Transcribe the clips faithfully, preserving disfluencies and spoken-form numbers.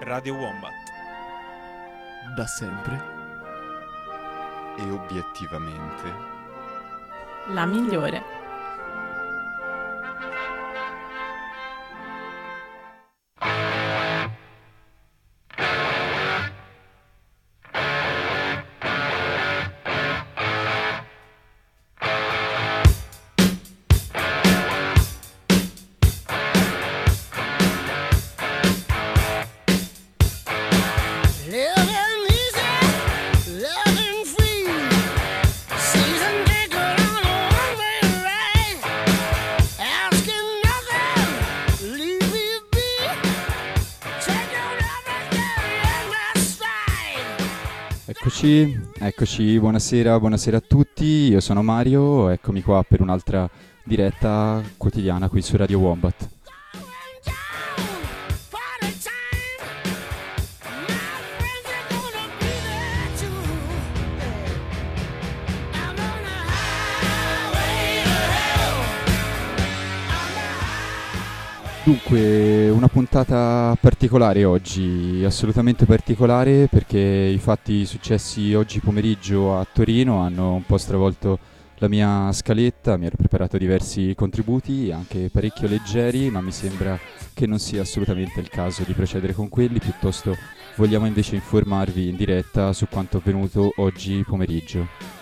Radio Wombat. Da sempre e obiettivamente la migliore. Eccoci, eccoci, buonasera, buonasera a tutti, io sono Mario, eccomi qua per un'altra diretta quotidiana qui su Radio Wombat. Dunque, una puntata particolare oggi, assolutamente particolare perché i fatti successi oggi pomeriggio a Torino hanno un po' stravolto la mia scaletta, mi ero preparato diversi contributi, anche parecchio leggeri, ma mi sembra che non sia assolutamente il caso di procedere con quelli, piuttosto vogliamo invece informarvi in diretta su quanto avvenuto oggi pomeriggio.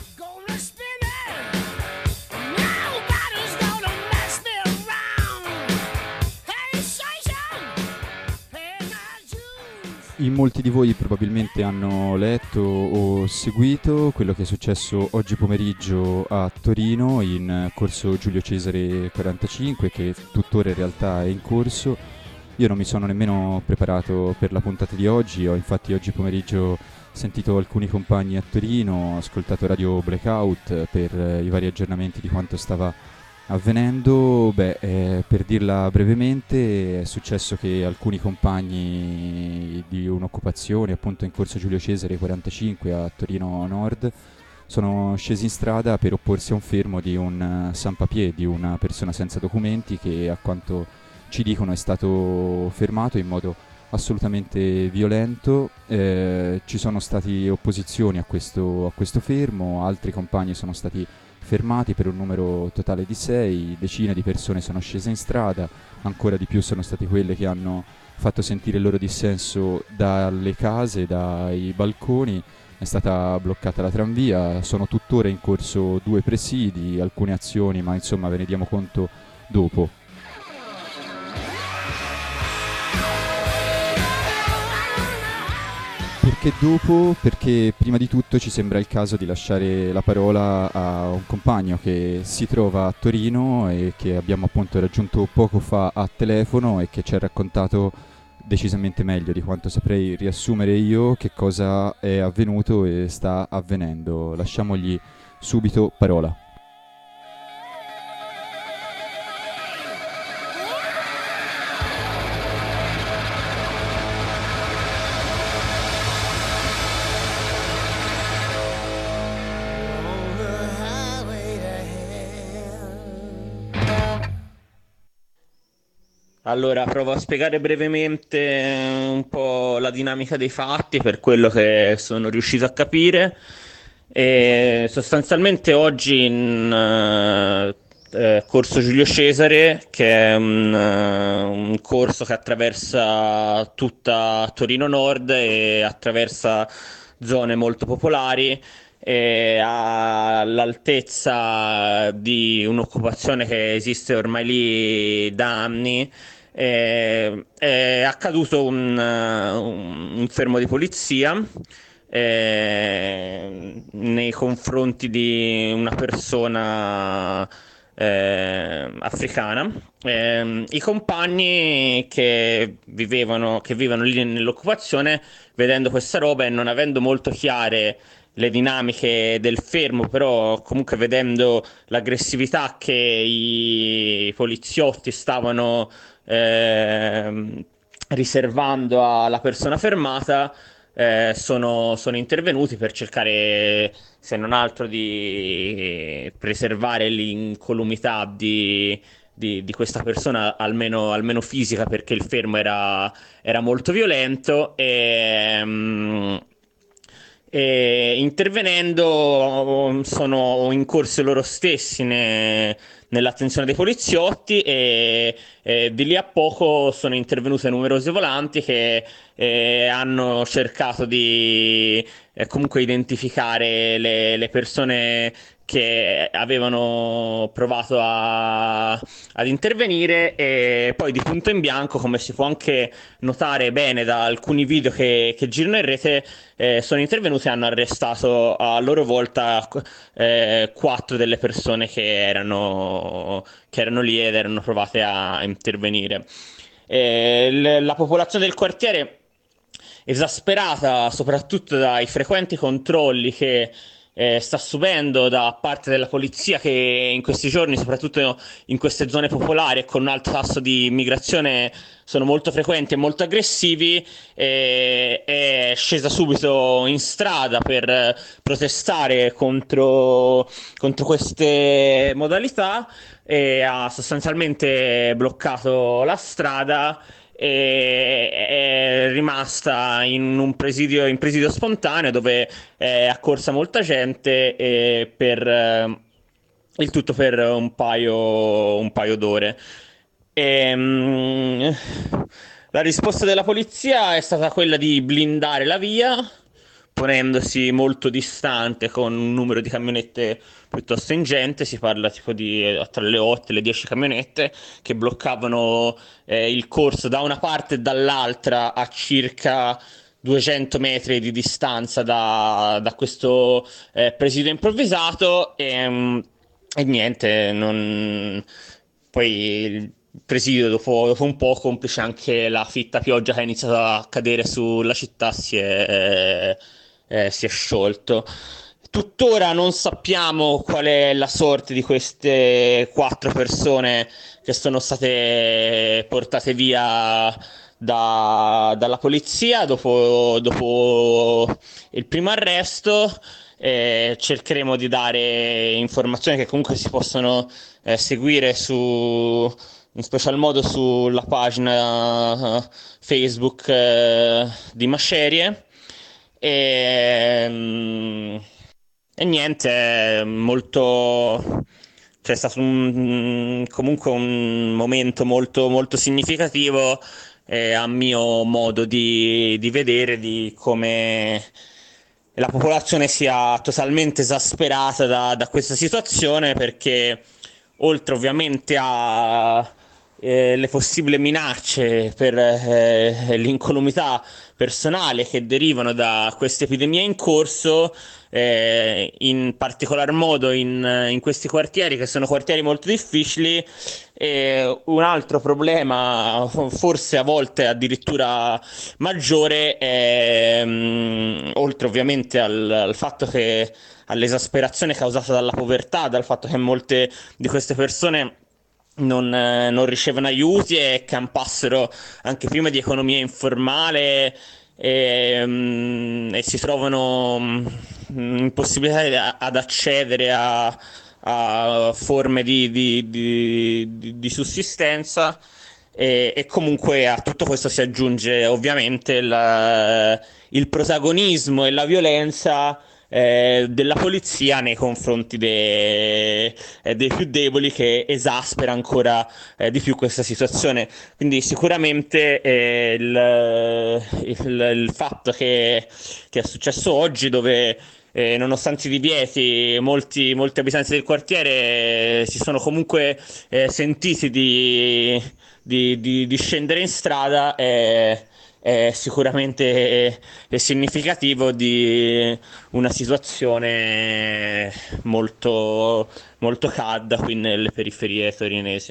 In molti di voi probabilmente hanno letto o seguito quello che è successo oggi pomeriggio a Torino in corso Giulio Cesare quarantacinque, che tuttora in realtà è in corso. Io non mi sono nemmeno preparato per la puntata di oggi, ho infatti oggi pomeriggio sentito alcuni compagni a Torino, ho ascoltato Radio Blackout per eh, i vari aggiornamenti di quanto stava avvenendo. Beh, eh, per dirla brevemente, è successo che alcuni compagni di un'occupazione appunto in corso Giulio Cesare quarantacinque a Torino Nord sono scesi in strada per opporsi a un fermo di un uh, sans-papier, di una persona senza documenti che, a quanto ci dicono, è stato fermato in modo assolutamente violento. Eh, ci sono state opposizioni a questo, a questo fermo, altri compagni sono stati fermati per un numero totale di sei, decine di persone sono scese in strada, ancora di più sono state quelle che hanno fatto sentire il loro dissenso dalle case, dai balconi, è stata bloccata la tranvia, sono tuttora in corso due presidi, alcune azioni, ma insomma ve ne diamo conto dopo. Perché dopo? Perché prima di tutto ci sembra il caso di lasciare la parola a un compagno che si trova a Torino e che abbiamo appunto raggiunto poco fa a telefono e che ci ha raccontato decisamente meglio di quanto saprei riassumere io che cosa è avvenuto e sta avvenendo. Lasciamogli subito parola. Allora, provo a spiegare brevemente eh, un po' la dinamica dei fatti per quello che sono riuscito a capire. E sostanzialmente oggi in eh, eh, Corso Giulio Cesare, che è un, eh, un corso che attraversa tutta Torino Nord e attraversa zone molto popolari, e all'altezza di un'occupazione che esiste ormai lì da anni. Eh, è accaduto un, eh, un fermo di polizia eh, nei confronti di una persona eh, africana. Eh, i compagni che vivevano, che vivono lì nell'occupazione, vedendo questa roba e non avendo molto chiare le dinamiche del fermo, però comunque vedendo l'aggressività che i poliziotti stavano ehm, riservando alla persona fermata, eh, sono, sono intervenuti per cercare, se non altro, di preservare l'incolumità di, di, di questa persona, almeno, almeno fisica, perché il fermo era, era molto violento e, mm, e intervenendo sono incorsi loro stessi ne- nell'attenzione dei poliziotti e, e di lì a poco sono intervenute numerose volanti che eh, hanno cercato di eh, comunque identificare le, le persone che avevano provato a- ad intervenire, e poi di punto in bianco, come si può anche notare bene da alcuni video che, che girano in rete, eh, sono intervenuti e hanno arrestato a loro volta eh, quattro delle persone che erano, che erano lì ed erano provate a intervenire. Eh, l- la popolazione del quartiere, esasperata soprattutto dai frequenti controlli che eh, sta subendo da parte della polizia, che in questi giorni, soprattutto in queste zone popolari e con un alto tasso di immigrazione, sono molto frequenti e molto aggressivi, eh, è scesa subito in strada per eh, protestare contro, contro queste modalità, e ha sostanzialmente bloccato la strada e è rimasta in un presidio, in presidio spontaneo, dove è accorsa molta gente, e per eh, il tutto per un paio, un paio d'ore. Ehm, la risposta della polizia è stata quella di blindare la via, ponendosi molto distante con un numero di camionette piuttosto ingente. Si parla tipo di eh, tra le otto e le dieci camionette che bloccavano eh, il corso da una parte e dall'altra, a circa duecento metri di distanza da, da questo eh, presidio improvvisato. E, mm, e niente, non... poi il presidio, dopo, dopo un po', complice anche la fitta pioggia che ha iniziato a cadere sulla città, si è, eh, si è sciolto. Tuttora non sappiamo qual è la sorte di queste quattro persone che sono state portate via da- dalla polizia dopo, dopo il primo arresto. Eh, cercheremo di dare informazioni che comunque si possono eh, seguire su, in special modo sulla pagina eh, Facebook eh, di Macerie. E, mm, e niente, è molto... C'è stato un- comunque un momento molto, molto significativo, eh, a mio modo di, di vedere, di come la popolazione sia totalmente esasperata da, da questa situazione, perché oltre ovviamente a eh, le possibili minacce per eh, l'incolumità personale che derivano da questa epidemia in corso, eh, in particolar modo in, in questi quartieri, che sono quartieri molto difficili, e un altro problema, forse a volte addirittura maggiore, è, mh, oltre ovviamente al, al fatto che all'esasperazione causata dalla povertà, dal fatto che molte di queste persone non, eh, non ricevono aiuti e campassero anche prima di economia informale, e, mm, e si trovano mm, in possibilità ad accedere a, a forme di, di- di- di- di sussistenza. E, e comunque a tutto questo si aggiunge ovviamente la- il protagonismo e la violenza eh, della polizia nei confronti de- eh, dei più deboli, che esaspera ancora eh, di più questa situazione. Quindi sicuramente eh, il, il- il fatto che, che è successo oggi, dove eh, nonostante i divieti, molti, molti abitanti del quartiere eh, si sono comunque eh, sentiti di, di- di- di scendere in strada, è, è sicuramente eh, è significativo di una situazione molto, molto calda qui nelle periferie torinesi.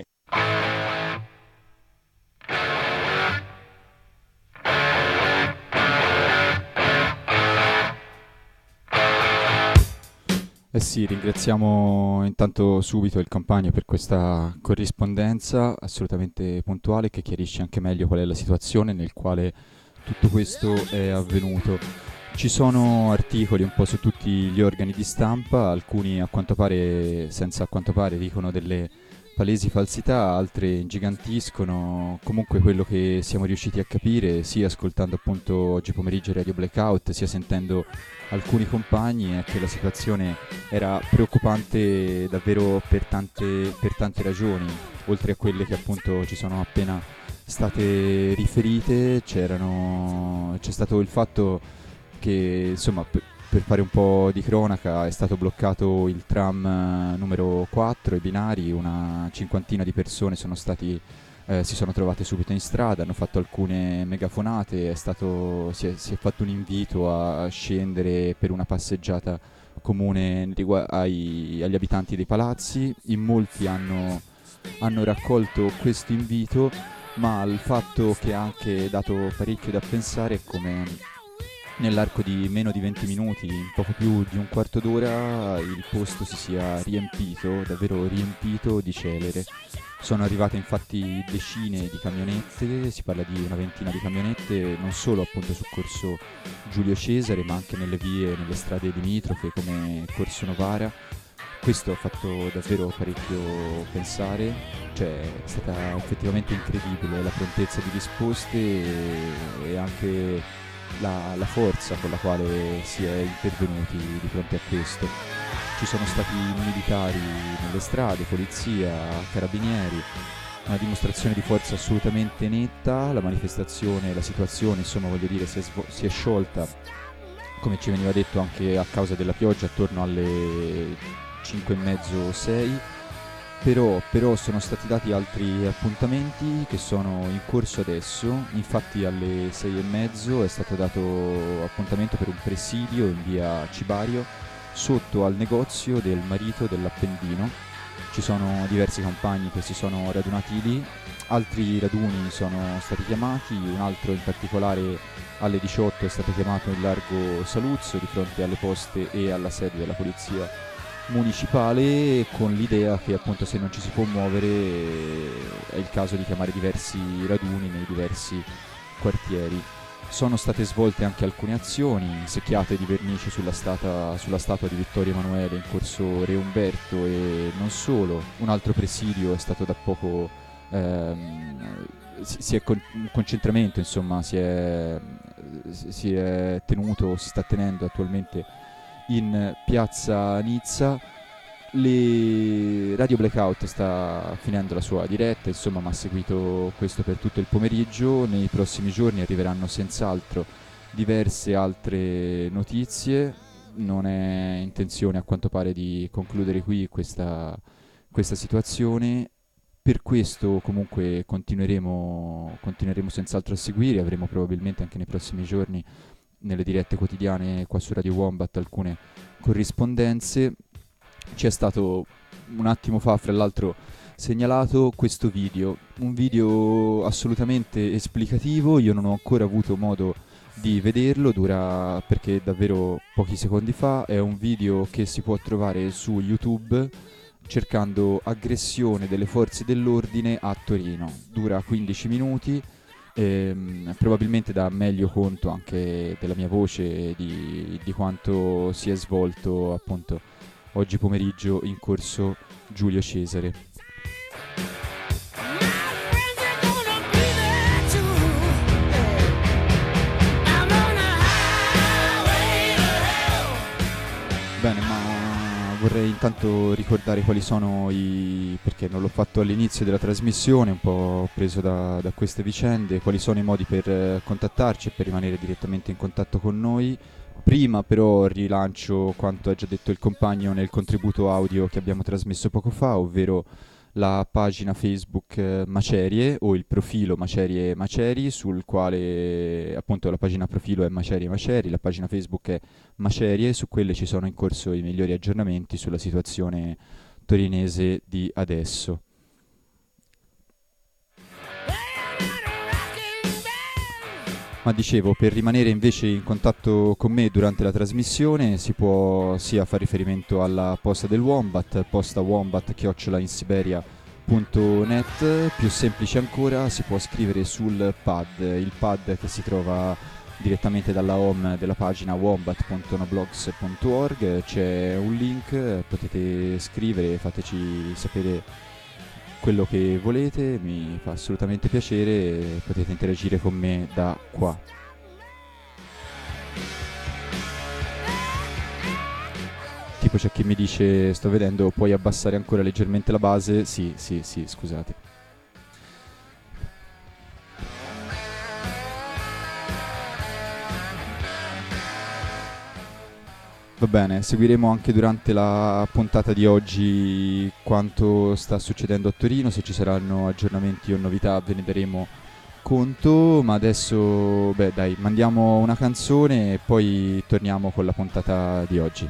Eh sì, ringraziamo intanto subito il compagno per questa corrispondenza assolutamente puntuale, che chiarisce anche meglio qual è la situazione nel quale tutto questo è avvenuto. Ci sono articoli un po' su tutti gli organi di stampa, alcuni a quanto pare, senza a quanto pare, dicono delle palesi falsità, altre ingigantiscono. Comunque quello che siamo riusciti a capire, sia ascoltando appunto oggi pomeriggio Radio Blackout, sia sentendo alcuni compagni, è che la situazione era preoccupante davvero per tante, per tante ragioni, oltre a quelle che appunto ci sono appena state riferite. C'erano, c'è stato il fatto che, insomma, per, per fare un po' di cronaca, è stato bloccato il tram eh, numero quattro, i binari, una cinquantina di persone sono stati, eh, si sono trovate subito in strada, hanno fatto alcune megafonate, è stato, si, è, si è fatto un invito a scendere per una passeggiata comune rigu- ai, agli abitanti dei palazzi. In molti hanno, hanno raccolto questo invito, ma il fatto che ha anche dato parecchio da pensare è come nell'arco di meno di venti minuti, in poco più di un quarto d'ora, il posto si sia riempito, davvero riempito di celere. Sono arrivate infatti decine di camionette, si parla di una ventina di camionette, non solo appunto su Corso Giulio Cesare, ma anche nelle vie, nelle strade limitrofe come Corso Novara. Questo ha fatto davvero parecchio pensare, cioè è stata effettivamente incredibile la prontezza di risposte e, e anche la, la forza con la quale si è intervenuti di fronte a questo. Ci sono stati militari nelle strade, polizia, carabinieri, una dimostrazione di forza assolutamente netta. La manifestazione, la situazione, insomma, voglio dire, si è, svo- si è sciolta, come ci veniva detto, anche a causa della pioggia attorno alle cinque e mezzo sei, però, però sono stati dati altri appuntamenti che sono in corso adesso. Infatti alle sei e mezzo è stato dato appuntamento per un presidio in via Cibario sotto al negozio del marito dell'Appendino. Ci sono diversi compagni che si sono radunati lì, altri raduni sono stati chiamati, un altro in particolare alle diciotto è stato chiamato in largo Saluzzo di fronte alle poste e alla sede della polizia municipale, con l'idea che appunto se non ci si può muovere è il caso di chiamare diversi raduni nei diversi quartieri. Sono state svolte anche alcune azioni, secchiate di vernice sulla, stata, sulla statua di Vittorio Emanuele in corso Re Umberto e non solo. Un altro presidio è stato da poco, ehm, si, si è con, un concentramento, insomma, si è, si è tenuto, si sta tenendo attualmente in piazza Nizza. Le Radio Blackout sta finendo la sua diretta, insomma, ma ha seguito questo per tutto il pomeriggio. Nei prossimi giorni arriveranno senz'altro diverse altre notizie. Non è intenzione, a quanto pare, di concludere qui questa, questa situazione. Per questo comunque continueremo, continueremo senz'altro a seguire. Avremo probabilmente anche nei prossimi giorni nelle dirette quotidiane qua su Radio Wombat alcune corrispondenze. Ci è stato un attimo fa, fra l'altro, segnalato questo video, un video assolutamente esplicativo. Io non ho ancora avuto modo di vederlo, dura perché davvero pochi secondi fa. È un video che si può trovare su YouTube cercando aggressione delle forze dell'ordine a Torino. Dura quindici minuti. Ehm, probabilmente dà meglio conto anche della mia voce e di, di quanto si è svolto appunto oggi pomeriggio in corso Giulio Cesare. Bene, ma vorrei intanto ricordare quali sono i, perché non l'ho fatto all'inizio della trasmissione, un po' preso da, da queste vicende, quali sono i modi per eh, contattarci e per rimanere direttamente in contatto con noi. Prima però rilancio quanto ha già detto il compagno nel contributo audio che abbiamo trasmesso poco fa, ovvero la pagina Facebook eh, Macerie, o il profilo Macerie Maceri, sul quale appunto la pagina profilo è Macerie Maceri, la pagina Facebook è Macerie. Su quelle ci sono in corso i migliori aggiornamenti sulla situazione torinese di adesso. Ma dicevo, per rimanere invece in contatto con me durante la trasmissione si può sia fare riferimento alla posta del Wombat, posta wombat chiocciola in siberia punto net, più semplice ancora si può scrivere sul pad, il pad che si trova direttamente dalla home della pagina wombat punto noblogs punto org. C'è un link, potete scrivere, fateci sapere quello che volete, mi fa assolutamente piacere, potete interagire con me da qua. Tipo c'è chi mi dice, sto vedendo, puoi abbassare ancora leggermente la base? Sì, sì, sì, scusate. Va bene, seguiremo anche durante la puntata di oggi quanto sta succedendo a Torino, se ci saranno aggiornamenti o novità ve ne daremo conto, ma adesso, beh dai, mandiamo una canzone e poi torniamo con la puntata di oggi.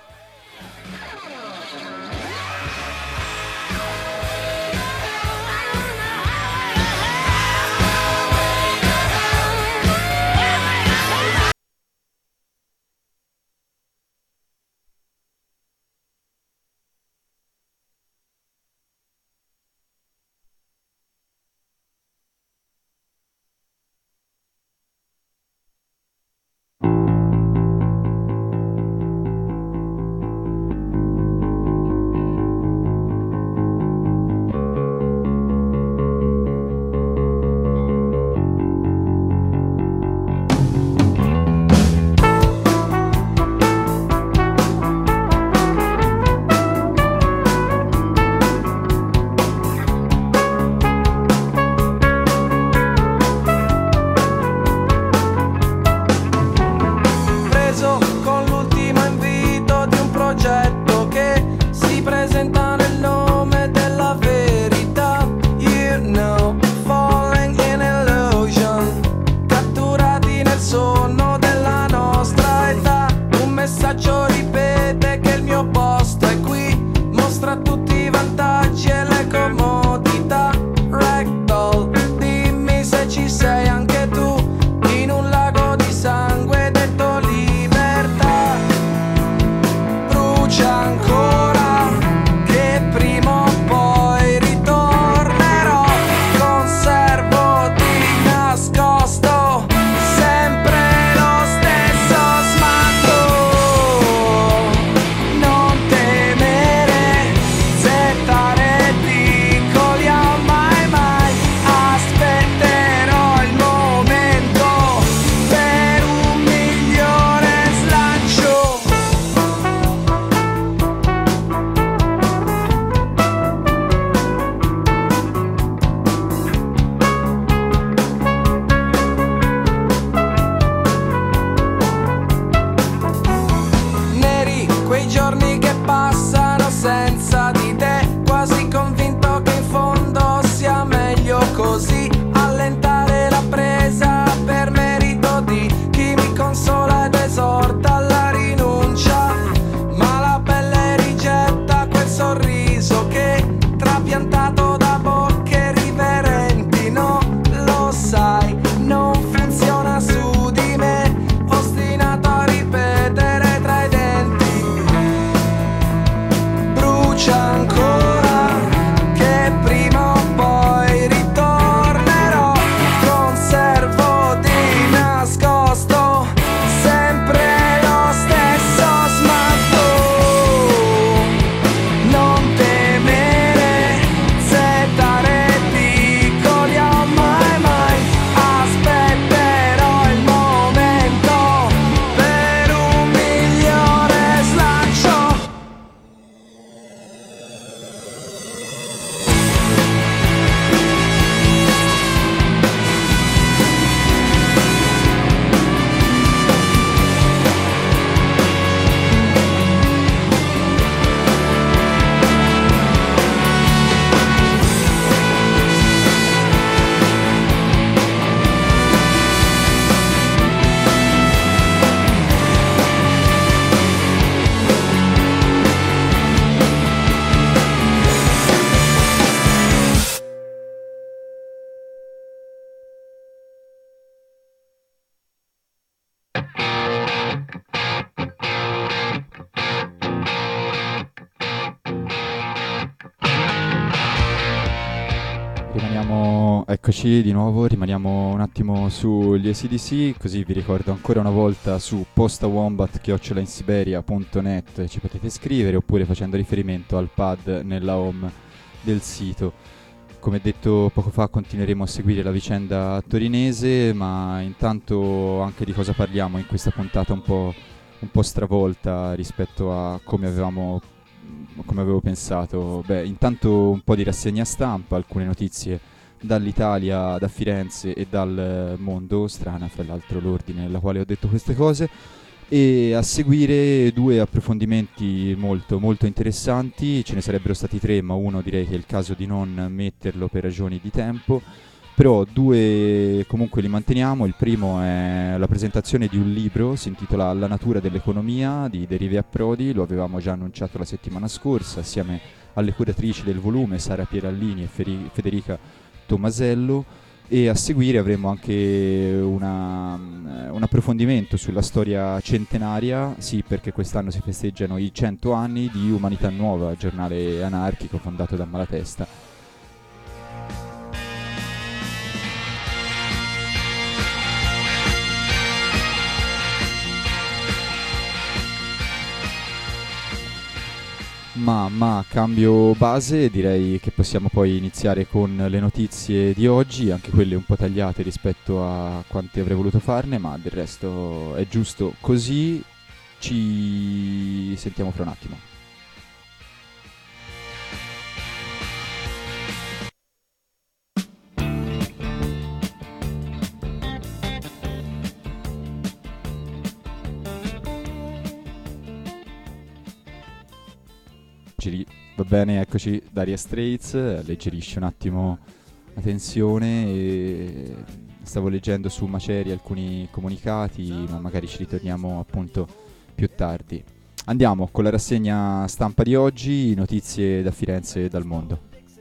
Rimaniamo, eccoci di nuovo, rimaniamo un attimo sugli A C D C, così vi ricordo ancora una volta su postawombat chiocciola insiberia punto net ci potete scrivere, oppure facendo riferimento al pad nella home del sito. come detto poco fa continueremo a seguire la vicenda torinese, ma intanto anche di cosa parliamo in questa puntata un po', un po' stravolta rispetto a come avevamo come avevo pensato. Beh, intanto un po' di rassegna stampa, alcune notizie dall'Italia, da Firenze e dal mondo, strana fra l'altro l'ordine nella quale ho detto queste cose, e a seguire due approfondimenti molto molto interessanti. Ce ne sarebbero stati tre, ma uno direi che è il caso di non metterlo per ragioni di tempo, però due comunque li manteniamo. Il primo è la presentazione di un libro, si intitola La natura dell'economia di Derive a Prodi, lo avevamo già annunciato la settimana scorsa assieme alle curatrici del volume Sara Pierallini e Feri- Federica Tomasello, e a seguire avremo anche una, un approfondimento sulla storia centenaria, sì, perché quest'anno si festeggiano i cento anni di Umanità Nuova, giornale anarchico fondato da Malatesta. Ma, ma cambio base, direi che possiamo poi iniziare con le notizie di oggi, anche quelle un po' tagliate rispetto a quante avrei voluto farne, ma del resto è giusto così. Ci sentiamo fra un attimo. Va bene, eccoci, Dire Straits, alleggerisce un attimo la tensione. E stavo leggendo su Macerie alcuni comunicati, ma magari ci ritorniamo appunto più tardi. Andiamo con la rassegna stampa di oggi, notizie da Firenze e dal mondo.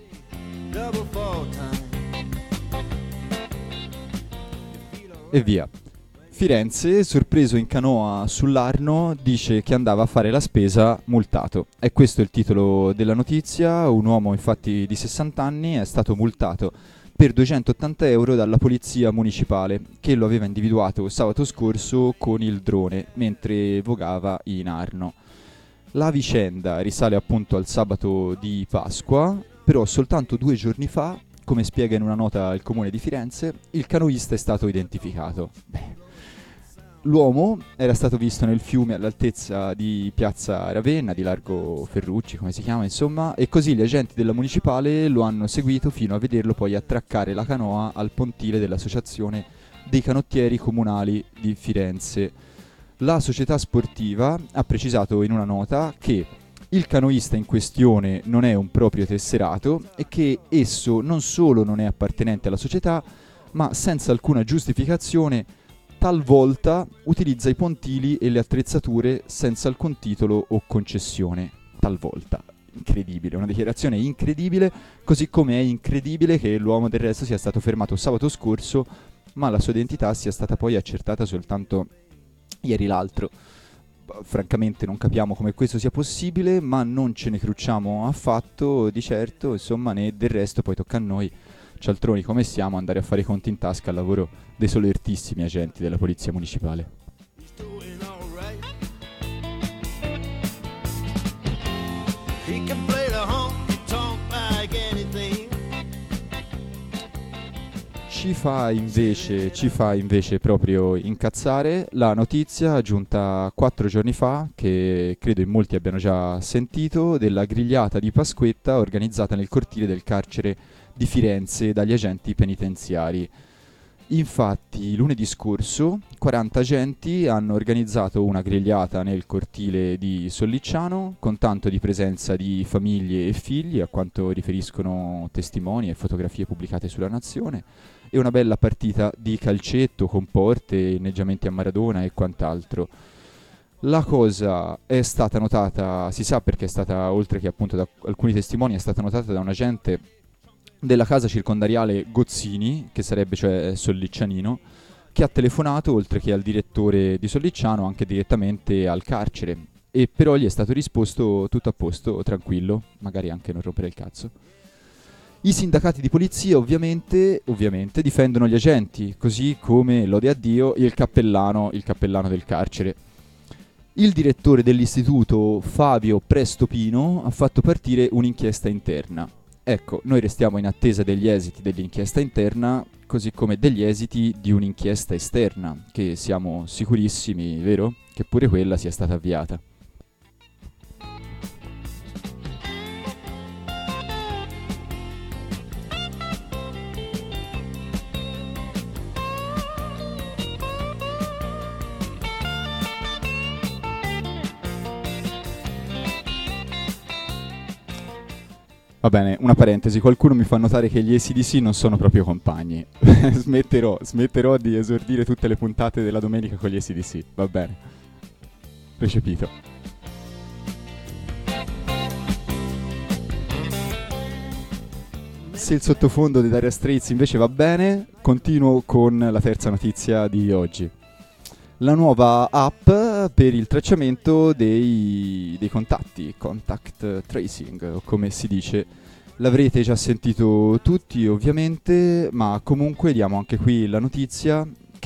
E via. Firenze, sorpreso in canoa sull'Arno, dice che andava a fare la spesa, multato. E questo è il titolo della notizia. Un uomo infatti di sessanta anni è stato multato per duecentottanta euro dalla polizia municipale, che lo aveva individuato sabato scorso con il drone mentre vogava in Arno. La vicenda risale appunto al sabato di Pasqua, però soltanto due giorni fa, come spiega in una nota al comune di Firenze, il canoista è stato identificato. Beh, l'uomo era stato visto nel fiume all'altezza di Piazza Ravenna, di Largo Ferrucci, come si chiama, insomma, e così gli agenti della municipale lo hanno seguito fino a vederlo poi attraccare la canoa al pontile dell'Associazione dei Canottieri Comunali di Firenze. La società sportiva ha precisato in una nota che il canoista in questione non è un proprio tesserato e che esso non solo non è appartenente alla società, ma senza alcuna giustificazione talvolta utilizza i pontili e le attrezzature senza alcun titolo o concessione. Talvolta. Incredibile, una dichiarazione incredibile, così come è incredibile che l'uomo del resto sia stato fermato sabato scorso, ma la sua identità sia stata poi accertata soltanto ieri l'altro. Francamente non capiamo come questo sia possibile, ma non ce ne crucciamo affatto, di certo, insomma, né del resto poi tocca a noi, cialtroni come siamo, andare a fare i conti in tasca al lavoro dei solertissimi agenti della polizia municipale. Ci fa invece, ci fa invece proprio incazzare la notizia giunta quattro giorni fa, che credo in molti abbiano già sentito, della grigliata di Pasquetta organizzata nel cortile del carcere di Firenze dagli agenti penitenziari. Infatti, lunedì scorso, quaranta agenti hanno organizzato una grigliata nel cortile di Sollicciano, con tanto di presenza di famiglie e figli, a quanto riferiscono testimoni e fotografie pubblicate sulla Nazione, e una bella partita di calcetto con porte, inneggiamenti a Maradona e quant'altro. La cosa è stata notata, si sa perché è stata, oltre che appunto da alcuni testimoni, è stata notata da un agente della casa circondariale Gozzini, che sarebbe cioè Solliccianino, che ha telefonato, oltre che al direttore di Sollicciano, anche direttamente al carcere. E però gli è stato risposto tutto a posto, tranquillo, magari anche non rompere il cazzo. I sindacati di polizia ovviamente, ovviamente difendono gli agenti, così come, lode a Dio, il cappellano, il cappellano del carcere. Il direttore dell'istituto, Fabio Prestopino, ha fatto partire un'inchiesta interna. Ecco, noi restiamo in attesa degli esiti dell'inchiesta interna, così come degli esiti di un'inchiesta esterna, che siamo sicurissimi, vero? Che pure quella sia stata avviata. Va bene, una parentesi, qualcuno mi fa notare che gli A C D C non sono proprio compagni. smetterò, smetterò di esordire tutte le puntate della domenica con gli A C D C, va bene. Recepito. Se il sottofondo dei Dire Straits invece va bene, continuo con la terza notizia di oggi. La nuova app per il tracciamento dei, dei contatti, contact tracing, o come si dice. L'avrete già sentito tutti ovviamente, ma comunque diamo anche qui la notizia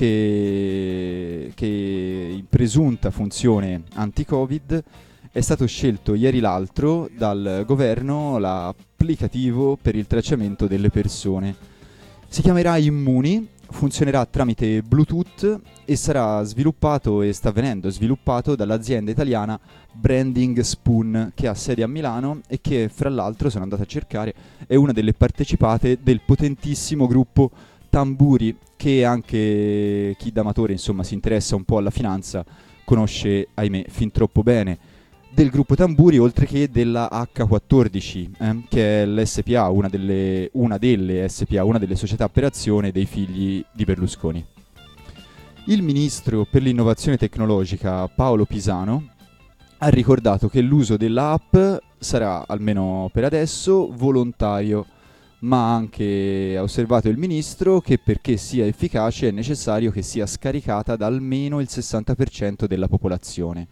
che, che in presunta funzione anti-Covid è stato scelto ieri l'altro dal governo l'applicativo per il tracciamento delle persone. Si chiamerà Immuni, funzionerà tramite Bluetooth e sarà sviluppato e sta venendo sviluppato dall'azienda italiana Branding Spoon, che ha sede a Milano e che, fra l'altro, sono andato a cercare, è una delle partecipate del potentissimo gruppo Tamburi, che anche chi d'amatore insomma si interessa un po' alla finanza conosce, ahimè, fin troppo bene. Del gruppo Tamburi, oltre che della acca quattordici, eh, che è l'S P A, una delle, una delle S P A, una delle società per azione dei figli di Berlusconi. Il ministro per l'innovazione tecnologica Paolo Pisano ha ricordato che l'uso della app sarà, almeno per adesso, volontario, ma anche ha osservato il ministro che perché sia efficace è necessario che sia scaricata da almeno il sessanta per cento della popolazione.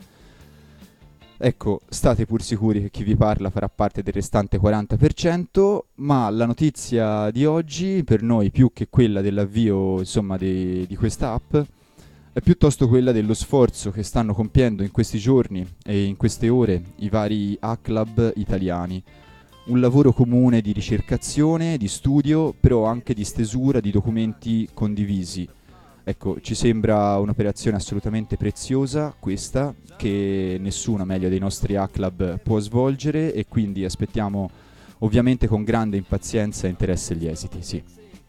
Ecco, state pur sicuri che chi vi parla farà parte del restante quaranta per cento, ma la notizia di oggi, per noi più che quella dell'avvio, insomma, de- di questa app, è piuttosto quella dello sforzo che stanno compiendo in questi giorni e in queste ore i vari hack-lab italiani. Un lavoro comune di ricercazione, di studio, però anche di stesura di documenti condivisi. Ecco, ci sembra un'operazione assolutamente preziosa questa, che nessuno meglio dei nostri hack-lab può svolgere, e quindi aspettiamo ovviamente con grande impazienza e interesse gli esiti, sì.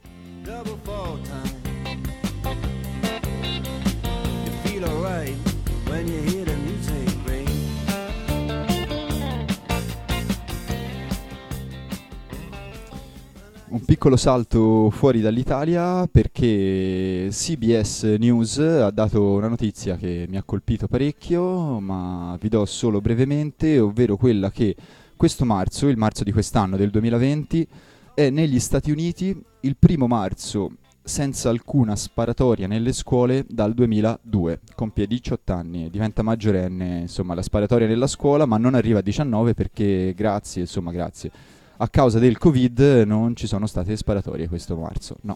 Un piccolo salto fuori dall'Italia, perché C B S News ha dato una notizia che mi ha colpito parecchio, ma vi do solo brevemente, ovvero quella che questo marzo, il marzo di quest'anno del duemilaventi, è negli Stati Uniti il primo marzo senza alcuna sparatoria nelle scuole dal duemiladue. Compie diciotto anni, diventa maggiorenne, insomma, la sparatoria nella scuola, ma non arriva a diciannove perché grazie, insomma, grazie. A causa del Covid non ci sono state sparatorie questo marzo, no.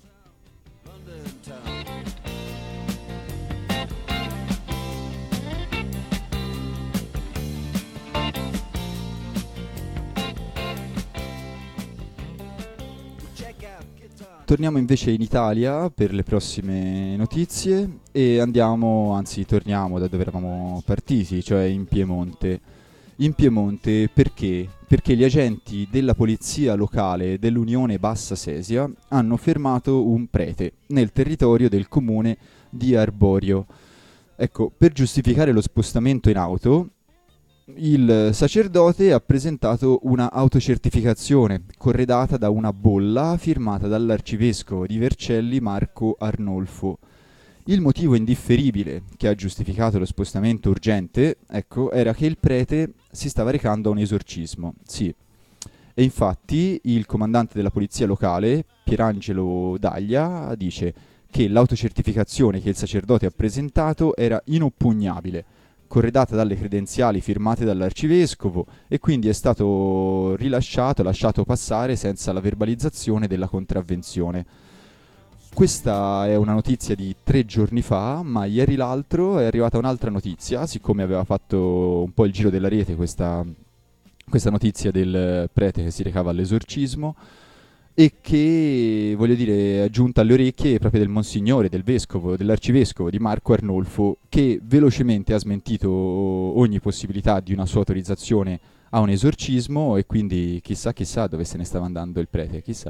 Torniamo invece in Italia per le prossime notizie e andiamo, anzi torniamo da dove eravamo partiti, cioè in Piemonte. In Piemonte perché? Perché gli agenti della polizia locale dell'Unione Bassa Sesia hanno fermato un prete nel territorio del comune di Arborio. Ecco, per giustificare lo spostamento in auto, il sacerdote ha presentato una autocertificazione corredata da una bolla firmata dall'arcivescovo di Vercelli Marco Arnolfo. Il motivo indifferibile che ha giustificato lo spostamento urgente, ecco, era che il prete si stava recando a un esorcismo, sì. E infatti il comandante della polizia locale, Pierangelo Daglia, dice che l'autocertificazione che il sacerdote ha presentato era inoppugnabile, corredata dalle credenziali firmate dall'arcivescovo, e quindi è stato rilasciato, lasciato passare senza la verbalizzazione della contravvenzione. Questa è una notizia di tre giorni fa, ma ieri l'altro è arrivata un'altra notizia, siccome aveva fatto un po' il giro della rete questa, questa notizia del prete che si recava all'esorcismo e che, voglio dire, è giunta alle orecchie proprio del Monsignore, del Vescovo, dell'Arcivescovo di Marco Arnolfo, che velocemente ha smentito ogni possibilità di una sua autorizzazione a un esorcismo, e quindi chissà chissà dove se ne stava andando il prete, chissà.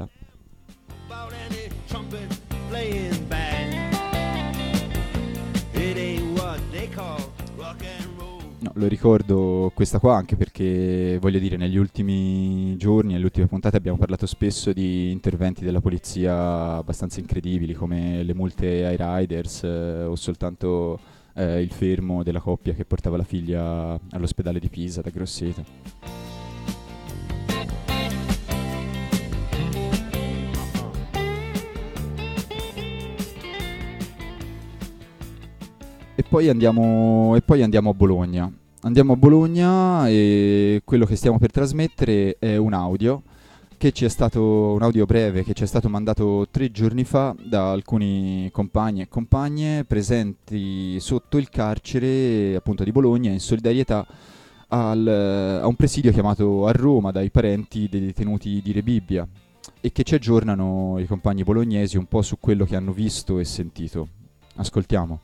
No, lo ricordo questa qua anche perché, voglio dire, negli ultimi giorni, nelle ultime puntate abbiamo parlato spesso di interventi della polizia abbastanza incredibili, come le multe ai riders eh, o soltanto eh, il fermo della coppia che portava la figlia all'ospedale di Pisa da Grosseto. E poi andiamo, e poi andiamo a Bologna. Andiamo a Bologna e quello che stiamo per trasmettere è un audio che ci è stato, un audio breve che ci è stato mandato tre giorni fa da alcuni compagni e compagne presenti sotto il carcere appunto di Bologna in solidarietà al, a un presidio chiamato a Roma dai parenti dei detenuti di Rebibbia, e che ci aggiornano i compagni bolognesi un po' su quello che hanno visto e sentito. Ascoltiamo.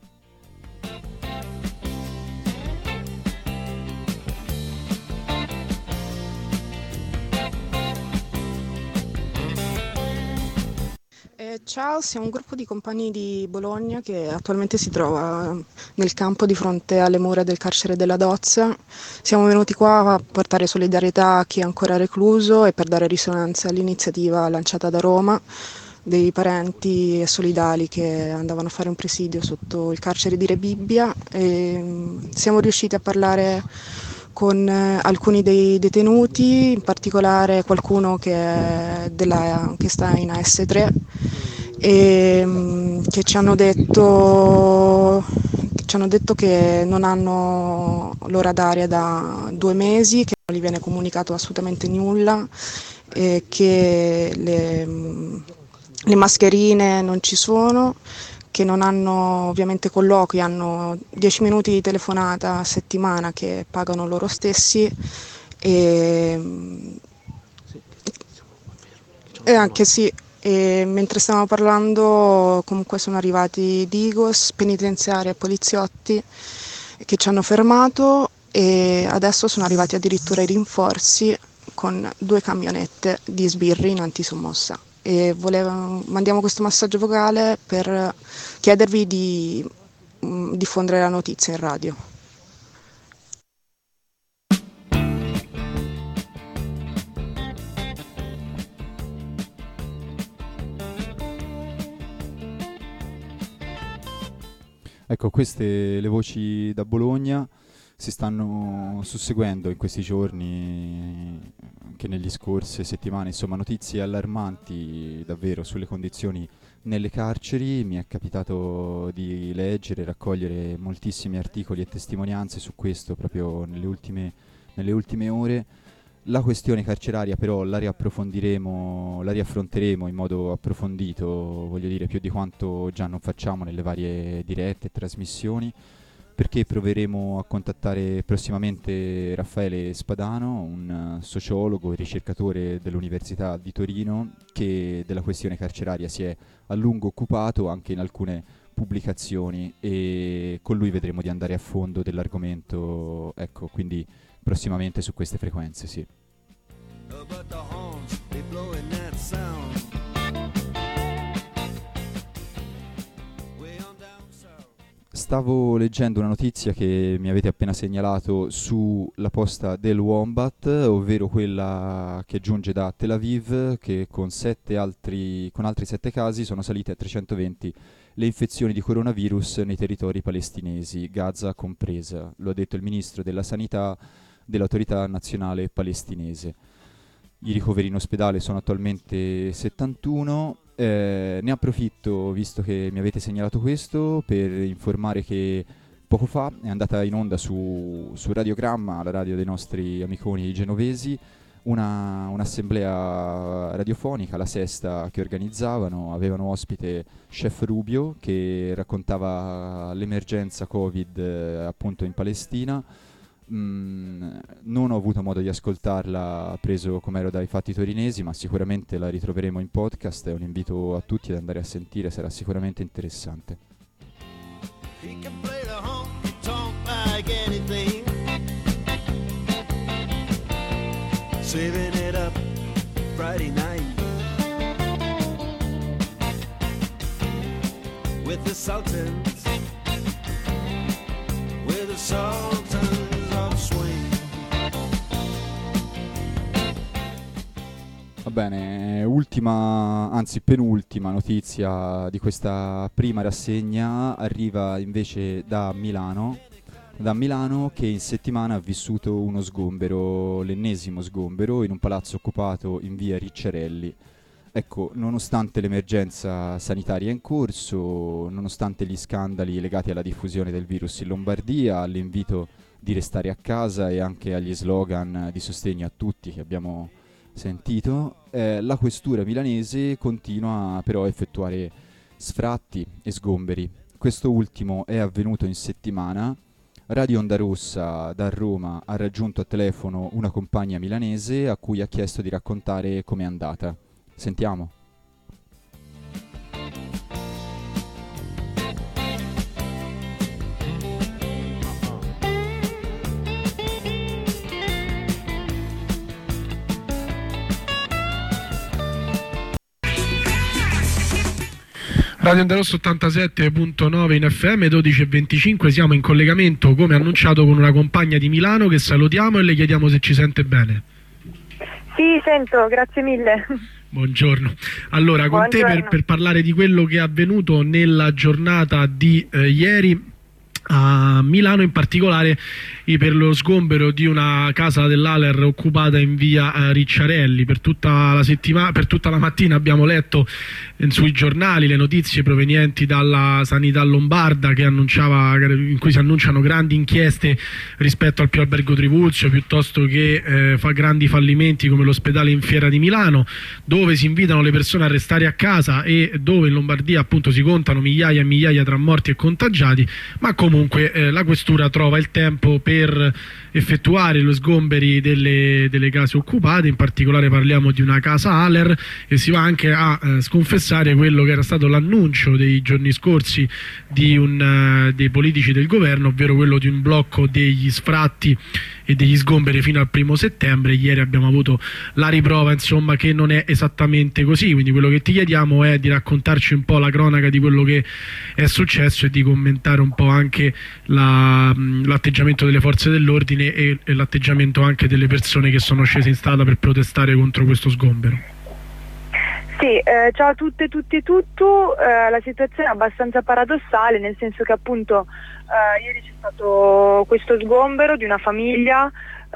Ciao, siamo un gruppo di compagni di Bologna che attualmente si trova nel campo di fronte alle mura del carcere della Dozza. Siamo venuti qua a portare solidarietà a chi è ancora recluso e per dare risonanza all'iniziativa lanciata da Roma dei parenti e solidali che andavano a fare un presidio sotto il carcere di Rebibbia. E siamo riusciti a parlare con eh, alcuni dei detenuti, in particolare qualcuno che, è della, che sta in A S tre e mh, che ci hanno detto che ci hanno detto che non hanno l'ora d'aria da due mesi, che non gli viene comunicato assolutamente nulla e che le, mh, le mascherine non ci sono, che non hanno ovviamente colloqui, hanno dieci minuti di telefonata a settimana che pagano loro stessi e, e anche sì, e mentre stavamo parlando comunque sono arrivati Digos, penitenziari e poliziotti che ci hanno fermato e adesso sono arrivati addirittura i rinforzi con due camionette di sbirri in antisommossa. E volevo, mandiamo questo messaggio vocale per chiedervi di mh, diffondere la notizia in radio. Ecco, queste le voci da Bologna si stanno susseguendo in questi giorni, anche negli scorse settimane, insomma notizie allarmanti davvero sulle condizioni nelle carceri. Mi è capitato di leggere e raccogliere moltissimi articoli e testimonianze su questo proprio nelle ultime, nelle ultime ore. La questione carceraria però la riapprofondiremo, la riaffronteremo in modo approfondito, voglio dire più di quanto già non facciamo nelle varie dirette e trasmissioni, perché proveremo a contattare prossimamente Raffaele Spadano, un uh, sociologo e ricercatore dell'Università di Torino, che della questione carceraria si è a lungo occupato anche in alcune pubblicazioni, e con lui vedremo di andare a fondo dell'argomento, ecco, quindi prossimamente su queste frequenze, sì. Stavo leggendo una notizia che mi avete appena segnalato sulla posta del Wombat, ovvero quella che giunge da Tel Aviv, che con, sette altri, con altri sette casi sono salite a trecentoventi le infezioni di coronavirus nei territori palestinesi, Gaza compresa. Lo ha detto il ministro della Sanità dell'Autorità Nazionale Palestinese. I ricoveri in ospedale sono attualmente settantuno. Eh, ne approfitto, visto che mi avete segnalato questo, per informare che poco fa è andata in onda su, su Radiogramma, la radio dei nostri amiconi genovesi, una, un'assemblea radiofonica, la sesta, che organizzavano. Avevano ospite Chef Rubio, che raccontava l'emergenza Covid eh, appunto in Palestina. mh, non ho avuto modo di ascoltarla preso come ero dai fatti torinesi, ma sicuramente la ritroveremo in podcast. È un invito a tutti ad andare a sentire, sarà sicuramente interessante. He can play the honky tonk like anything, saving it up Friday night with the Sultans, with the Sultans of Swing. Va bene, ultima, anzi penultima notizia di questa prima rassegna arriva invece da Milano, da Milano che in settimana ha vissuto uno sgombero, l'ennesimo sgombero, in un palazzo occupato in via Ricciarelli. Ecco, nonostante l'emergenza sanitaria in corso, nonostante gli scandali legati alla diffusione del virus in Lombardia, all'invito di restare a casa e anche agli slogan di sostegno a tutti che abbiamo sentito, eh, la questura milanese continua però a effettuare sfratti e sgomberi. Questo ultimo è avvenuto in settimana. Radio Onda Rossa da Roma ha raggiunto a telefono una compagna milanese a cui ha chiesto di raccontare com'è andata. Sentiamo. Radio Onda Rossa ottantasette virgola nove in F M, dodici e venticinque, siamo in collegamento come annunciato con una compagna di Milano che salutiamo e le chiediamo se ci sente bene. Sì, sento, grazie mille. Buongiorno. Allora, con Buongiorno. te per, per parlare di quello che è avvenuto nella giornata di eh, ieri a Milano, in particolare per lo sgombero di una casa dell'Aler occupata in via eh, Ricciarelli. Per tutta la settimana, per tutta la mattina abbiamo letto eh, sui giornali le notizie provenienti dalla sanità lombarda che annunciava, in cui si annunciano grandi inchieste rispetto al Pio Albergo Trivulzio, piuttosto che eh, fa grandi fallimenti come l'ospedale in Fiera di Milano, dove si invitano le persone a restare a casa e dove in Lombardia appunto si contano migliaia e migliaia tra morti e contagiati, ma comunque eh, la questura trova il tempo per per effettuare lo sgomberi delle, delle case occupate. In particolare parliamo di una casa Aler e si va anche a eh, sconfessare quello che era stato l'annuncio dei giorni scorsi di un, uh, dei politici del governo, ovvero quello di un blocco degli sfratti e degli sgomberi fino al primo settembre. Ieri abbiamo avuto la riprova, insomma, che non è esattamente così, quindi quello che ti chiediamo è di raccontarci un po' la cronaca di quello che è successo e di commentare un po' anche la, l'atteggiamento delle forze dell'ordine e, e l'atteggiamento anche delle persone che sono scese in strada per protestare contro questo sgombero. Sì, eh, ciao a tutte e tutti e tutto. Eh, la situazione è abbastanza paradossale, nel senso che appunto eh, ieri c'è stato questo sgombero di una famiglia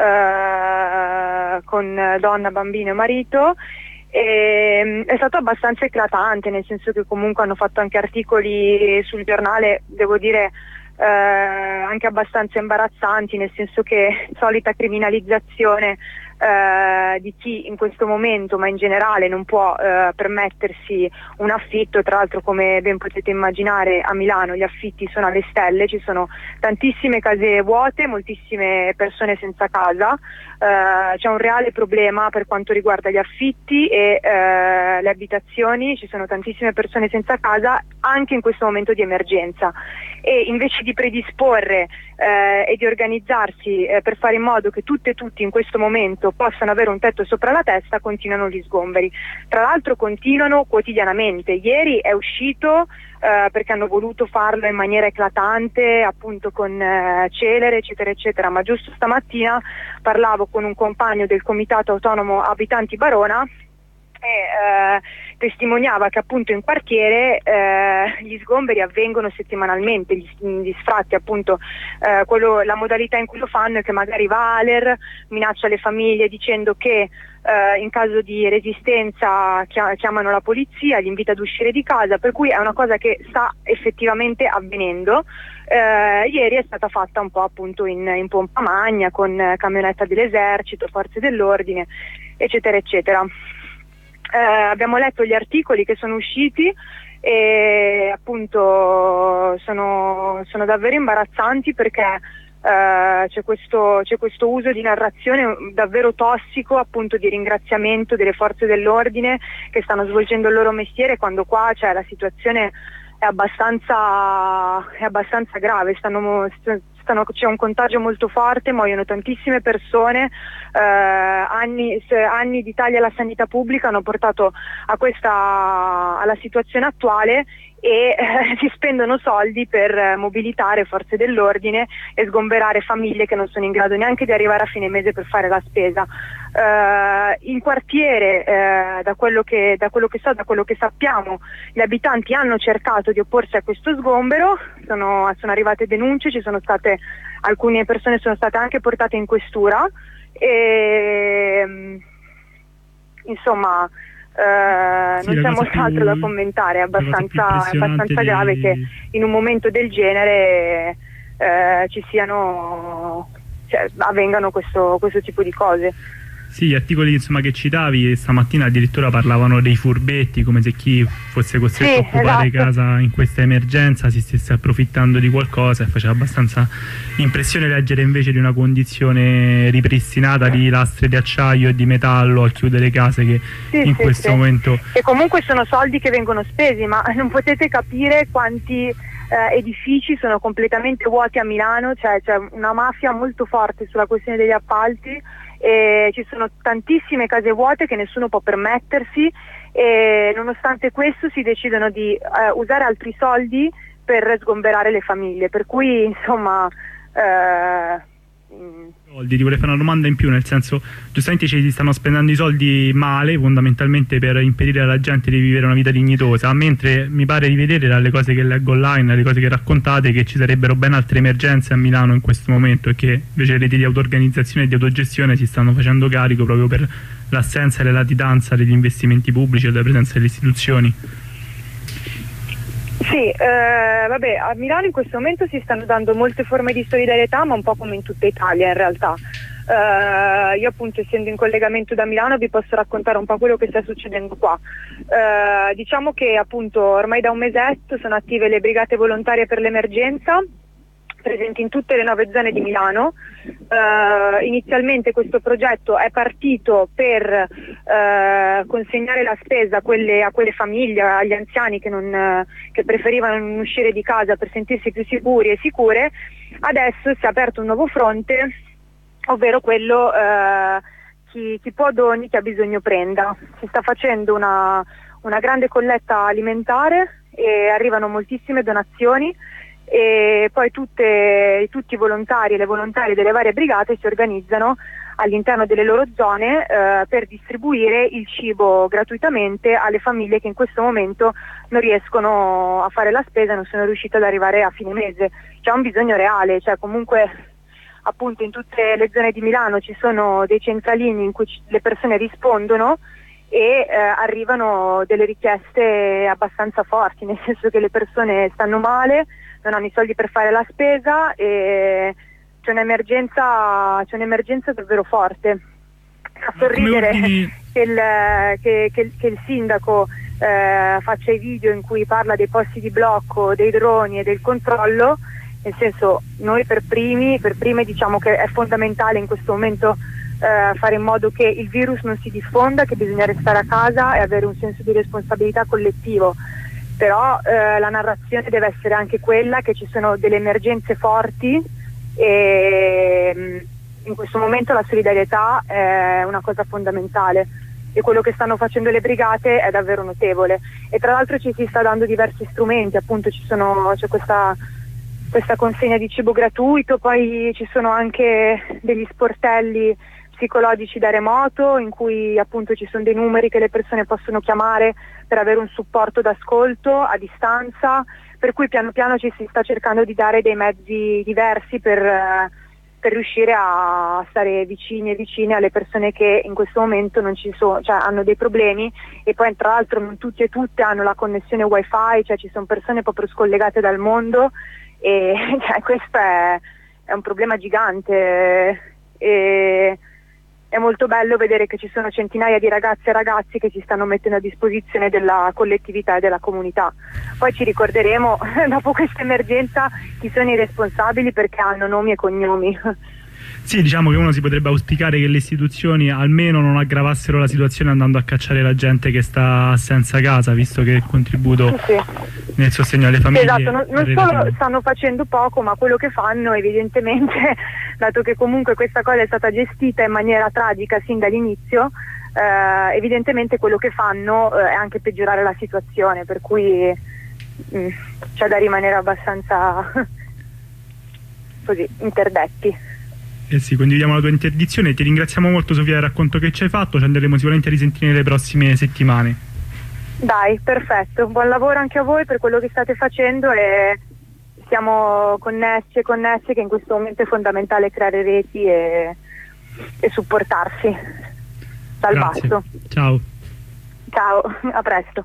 eh, con donna, bambino e marito, e è stato abbastanza eclatante, nel senso che comunque hanno fatto anche articoli sul giornale, devo dire eh, anche abbastanza imbarazzanti, nel senso che solita criminalizzazione Uh, di chi in questo momento, ma in generale, non può uh, permettersi un affitto. Tra l'altro, come ben potete immaginare, a Milano gli affitti sono alle stelle, ci sono tantissime case vuote, moltissime persone senza casa, uh, c'è un reale problema per quanto riguarda gli affitti e uh, le abitazioni, ci sono tantissime persone senza casa anche in questo momento di emergenza, e invece di predisporre uh, e di organizzarsi uh, per fare in modo che tutte e tutti in questo momento possano avere un tetto sopra la testa, continuano gli sgomberi. Tra l'altro continuano quotidianamente. Ieri è uscito eh, perché hanno voluto farlo in maniera eclatante, appunto con eh, celere eccetera eccetera, ma giusto stamattina parlavo con un compagno del Comitato Autonomo Abitanti Barona e eh, testimoniava che appunto in quartiere eh, gli sgomberi avvengono settimanalmente, gli, gli sfratti, appunto eh, quello, la modalità in cui lo fanno è che magari va Aler, minaccia le famiglie dicendo che eh, in caso di resistenza chiamano la polizia, li invita ad uscire di casa, per cui è una cosa che sta effettivamente avvenendo. Eh, ieri è stata fatta un po' appunto in, in pompa magna, con camionetta dell'esercito, forze dell'ordine eccetera eccetera. Eh, abbiamo letto gli articoli che sono usciti e appunto sono, sono davvero imbarazzanti, perché Uh, c'è, questo, c'è questo uso di narrazione davvero tossico, appunto di ringraziamento delle forze dell'ordine che stanno svolgendo il loro mestiere, quando qua cioè, la situazione è abbastanza, è abbastanza grave, stanno, stanno, c'è un contagio molto forte, muoiono tantissime persone, uh, anni, anni di tagli alla sanità pubblica hanno portato a questa, alla situazione attuale, e eh, si spendono soldi per eh, mobilitare forze dell'ordine e sgomberare famiglie che non sono in grado neanche di arrivare a fine mese per fare la spesa. Uh, in quartiere, uh, da quello che da quello che so, da quello che sappiamo, gli abitanti hanno cercato di opporsi a questo sgombero, sono, sono arrivate denunce, ci sono state, alcune persone sono state anche portate in questura e insomma Uh, sì, non c'è molt'altro più, da commentare, è abbastanza, è abbastanza grave di... che in un momento del genere uh, ci siano, cioè, avvengano questo, questo tipo di cose. Sì, gli articoli insomma, che citavi stamattina addirittura parlavano dei furbetti, come se chi fosse costretto sì, a occupare esatto. casa in questa emergenza si stesse approfittando di qualcosa, e faceva abbastanza impressione leggere invece di una condizione ripristinata di lastre di acciaio e di metallo a chiudere case che sì, in sì, questo sì. momento... E comunque sono soldi che vengono spesi, ma non potete capire quanti eh, edifici sono completamente vuoti a Milano, cioè c'è una mafia molto forte sulla questione degli appalti, e ci sono tantissime case vuote che nessuno può permettersi, e nonostante questo si decidono di eh, usare altri soldi per sgomberare le famiglie, per cui insomma eh, soldi. Ti vorrei fare una domanda in più, nel senso, giustamente ci si stanno spendendo i soldi male, fondamentalmente per impedire alla gente di vivere una vita dignitosa, mentre mi pare di vedere dalle cose che leggo online, dalle cose che raccontate, che ci sarebbero ben altre emergenze a Milano in questo momento, e che invece le reti di auto-organizzazione e di autogestione si stanno facendo carico proprio per l'assenza e la latitanza degli investimenti pubblici e della presenza delle istituzioni. Sì, eh, vabbè, a Milano in questo momento si stanno dando molte forme di solidarietà, ma un po' come in tutta Italia in realtà. Uh, io appunto, essendo in collegamento da Milano, vi posso raccontare un po' quello che sta succedendo qua. Uh, diciamo che appunto ormai da un mesetto sono attive le brigate volontarie per l'emergenza, presenti in tutte le nove zone di Milano. Uh, inizialmente questo progetto è partito per uh, consegnare la spesa a quelle, a quelle famiglie, agli anziani che, non, uh, che preferivano non uscire di casa per sentirsi più sicuri e sicure. Adesso si è aperto un nuovo fronte, ovvero quello uh, chi, chi può doni, chi ha bisogno prenda. Si sta facendo una, una grande colletta alimentare e arrivano moltissime donazioni, e poi tutte, tutti i volontari e le volontarie delle varie brigate si organizzano all'interno delle loro zone eh, per distribuire il cibo gratuitamente alle famiglie che in questo momento non riescono a fare la spesa, non sono riuscite ad arrivare a fine mese. C'è un bisogno reale, cioè comunque appunto in tutte le zone di Milano ci sono dei centralini in cui le persone rispondono e eh, arrivano delle richieste abbastanza forti, nel senso che le persone stanno male, non hanno i soldi per fare la spesa e c'è un'emergenza, c'è un'emergenza davvero forte. Fa sorridere che il, che, che, che il sindaco eh, faccia i video in cui parla dei posti di blocco, dei droni e del controllo, nel senso, noi per primi, per prime diciamo che è fondamentale in questo momento eh, fare in modo che il virus non si diffonda, che bisogna restare a casa e avere un senso di responsabilità collettivo. Però eh, la narrazione deve essere anche quella che ci sono delle emergenze forti e mh, in questo momento la solidarietà è una cosa fondamentale, e quello che stanno facendo le brigate è davvero notevole, e tra l'altro ci si sta dando diversi strumenti, appunto ci sono, c'è questa, questa consegna di cibo gratuito, poi ci sono anche degli sportelli psicologici da remoto in cui appunto ci sono dei numeri che le persone possono chiamare per avere un supporto d'ascolto a distanza, per cui piano piano ci si sta cercando di dare dei mezzi diversi per, per riuscire a stare vicini e vicine alle persone che in questo momento non ci sono, cioè hanno dei problemi, e poi tra l'altro non tutti e tutte hanno la connessione wifi, cioè ci sono persone proprio scollegate dal mondo, e cioè, questo è, è un problema gigante. E, è molto bello vedere che ci sono centinaia di ragazze e ragazzi che si stanno mettendo a disposizione della collettività e della comunità. Poi ci ricorderemo dopo questa emergenza chi sono i responsabili, perché hanno nomi e cognomi. Sì, diciamo che uno si potrebbe auspicare che le istituzioni almeno non aggravassero la situazione andando a cacciare la gente che sta senza casa, visto che il contributo sì, nel sostegno alle famiglie... Esatto, non, non è solo relativo. stanno facendo poco, ma quello che fanno evidentemente, dato che comunque questa cosa è stata gestita in maniera tragica sin dall'inizio, eh, evidentemente quello che fanno eh, è anche peggiorare la situazione, per cui mh, c'è da rimanere abbastanza così, interdetti. Eh sì, condividiamo la tua interdizione, ti ringraziamo molto Sofia del racconto che ci hai fatto, ci andremo sicuramente a risentire nelle prossime settimane. Dai, perfetto, buon lavoro anche a voi per quello che state facendo e siamo connessi e connesse, che in questo momento è fondamentale creare reti e, e supportarsi dal Grazie. basso. Ciao. Ciao, a presto.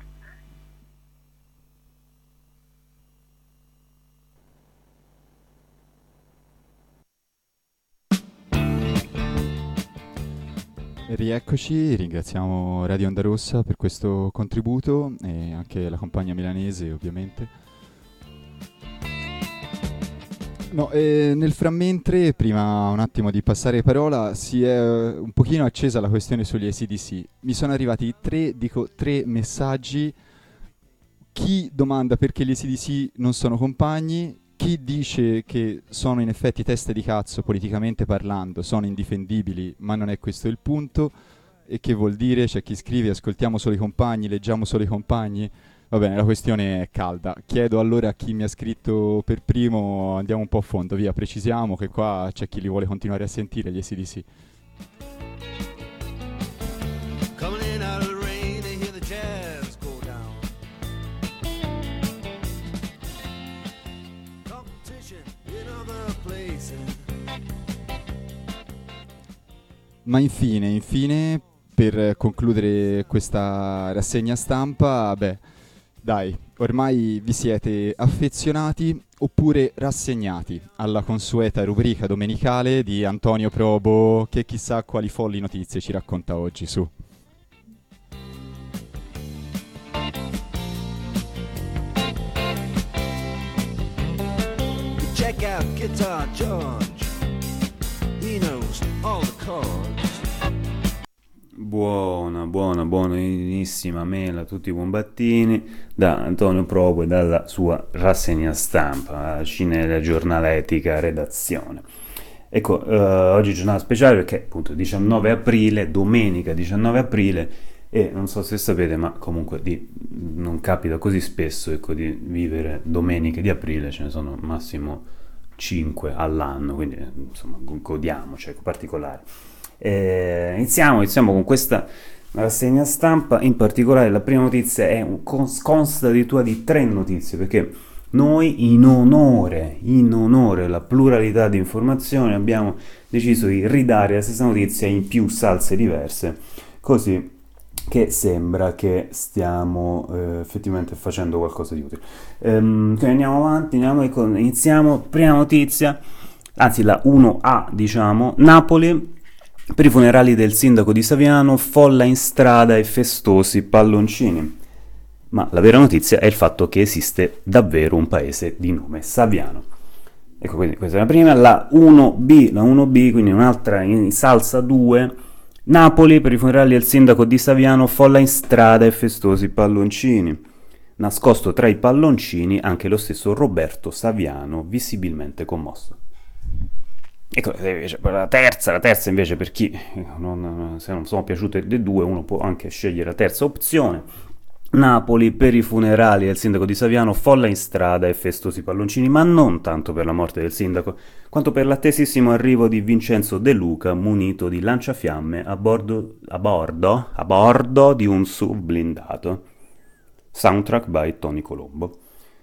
Rieccoci, ringraziamo Radio Onda Rossa per questo contributo e anche la compagnia milanese ovviamente. No, eh, nel frammentre, prima un attimo di passare parola, si è un pochino accesa la questione sugli A C D C. Mi sono arrivati tre, dico, tre messaggi. Chi domanda perché gli A C D C non sono compagni, chi dice che sono in effetti teste di cazzo politicamente parlando, sono indifendibili, ma non è questo il punto. E che vuol dire? C'è chi scrive ascoltiamo solo i compagni, leggiamo solo i compagni. Va bene, la questione è calda. Chiedo allora a chi mi ha scritto per primo, andiamo un po' a fondo, via, precisiamo che qua c'è chi li vuole continuare a sentire, gli A C D C. Coming in out of the rain, they hear the jazz go down. Competition in other places. Ma infine, infine, per concludere questa rassegna stampa, beh, dai, ormai vi siete affezionati oppure rassegnati alla consueta rubrica domenicale di Antonio Probo, che chissà quali folli notizie ci racconta oggi, su. Check out Guitar George. He knows all the chords. Buona, buona, buonissima mela a tutti i bombattini da Antonio Probo e dalla sua rassegna stampa, Cinella Giornaletica Redazione. Ecco, eh, oggi è giornata speciale perché appunto diciannove aprile, domenica diciannove aprile, e non so se sapete, ma comunque di, non capita così spesso, ecco, di vivere domeniche di aprile, ce ne sono massimo cinque all'anno, quindi insomma godiamoci, ecco, particolare. Eh, iniziamo, iniziamo con questa rassegna stampa. In particolare la prima notizia è un, consta addirittura di tre notizie, perché noi in onore, in onore alla pluralità di informazioni abbiamo deciso di ridare la stessa notizia in più salse diverse, così che sembra che stiamo eh, effettivamente facendo qualcosa di utile. Ehm, quindi andiamo avanti, andiamo, con, iniziamo, prima notizia, anzi la uno A, diciamo, Napoli. Per i funerali del sindaco di Saviano, folla in strada e festosi palloncini. Ma la vera notizia è il fatto che esiste davvero un paese di nome Saviano. Ecco, quindi questa è la prima. La uno B, la uno B, quindi un'altra in salsa due. Napoli, per i funerali del sindaco di Saviano, folla in strada e festosi palloncini. Nascosto tra i palloncini anche lo stesso Roberto Saviano, visibilmente commosso. Ecco, invece, la terza, la terza invece per chi non, se non sono piaciute le due, uno può anche scegliere la terza opzione. Napoli, per i funerali del sindaco di Saviano, folla in strada e festosi palloncini, ma non tanto per la morte del sindaco, quanto per l'attesissimo arrivo di Vincenzo De Luca munito di lanciafiamme a bordo, a bordo, a bordo di un S U V blindato. Soundtrack by Tony Colombo.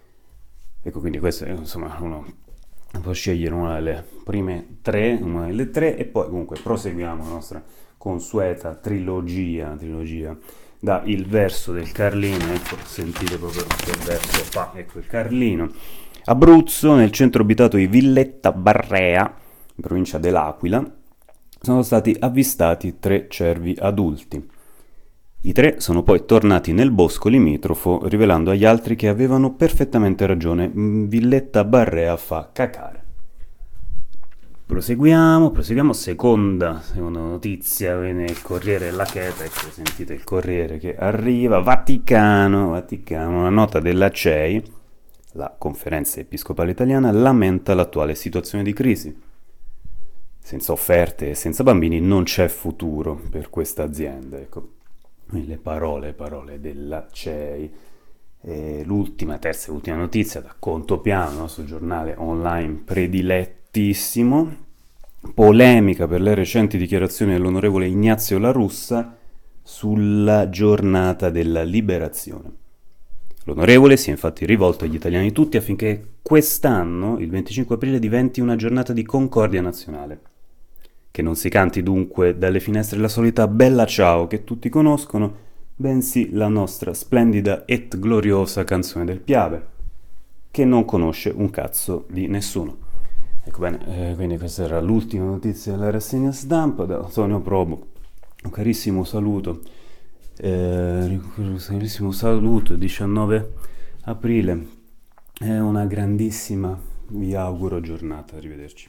Ecco, quindi questo è, insomma, uno può scegliere una delle prime tre, una delle tre, e poi comunque proseguiamo la nostra consueta trilogia, trilogia da Il verso del Carlino. Ecco, sentite proprio che verso fa, ecco il Carlino. Abruzzo, nel centro abitato di Villetta Barrea, in provincia dell'Aquila, sono stati avvistati tre cervi adulti. I tre sono poi tornati nel bosco limitrofo, rivelando agli altri che avevano perfettamente ragione. Villetta Barrea fa cacare. Proseguiamo, proseguiamo. Seconda, seconda notizia, viene il Corriere della Cheta, ecco, sentite il Corriere che arriva. Vaticano, Vaticano, una nota della C E I, la Conferenza Episcopale Italiana, lamenta l'attuale situazione di crisi. Senza offerte e senza bambini non c'è futuro per questa azienda, ecco. Le parole, parole della C E I. E l'ultima, terza e ultima notizia da Conto Piano, il nostro giornale online predilettissimo. Polemica per le recenti dichiarazioni dell'onorevole Ignazio La Russa sulla giornata della liberazione. L'onorevole si è infatti rivolto agli italiani tutti affinché quest'anno, il venticinque aprile, diventi una giornata di concordia nazionale. Che non si canti dunque dalle finestre la solita Bella Ciao che tutti conoscono, bensì la nostra splendida et gloriosa canzone del Piave, che non conosce un cazzo di nessuno. Ecco bene, eh, quindi questa era l'ultima notizia della rassegna stampa da Antonio Probo. Un carissimo saluto, eh, un carissimo saluto, diciannove aprile, è una grandissima, vi auguro, giornata, arrivederci.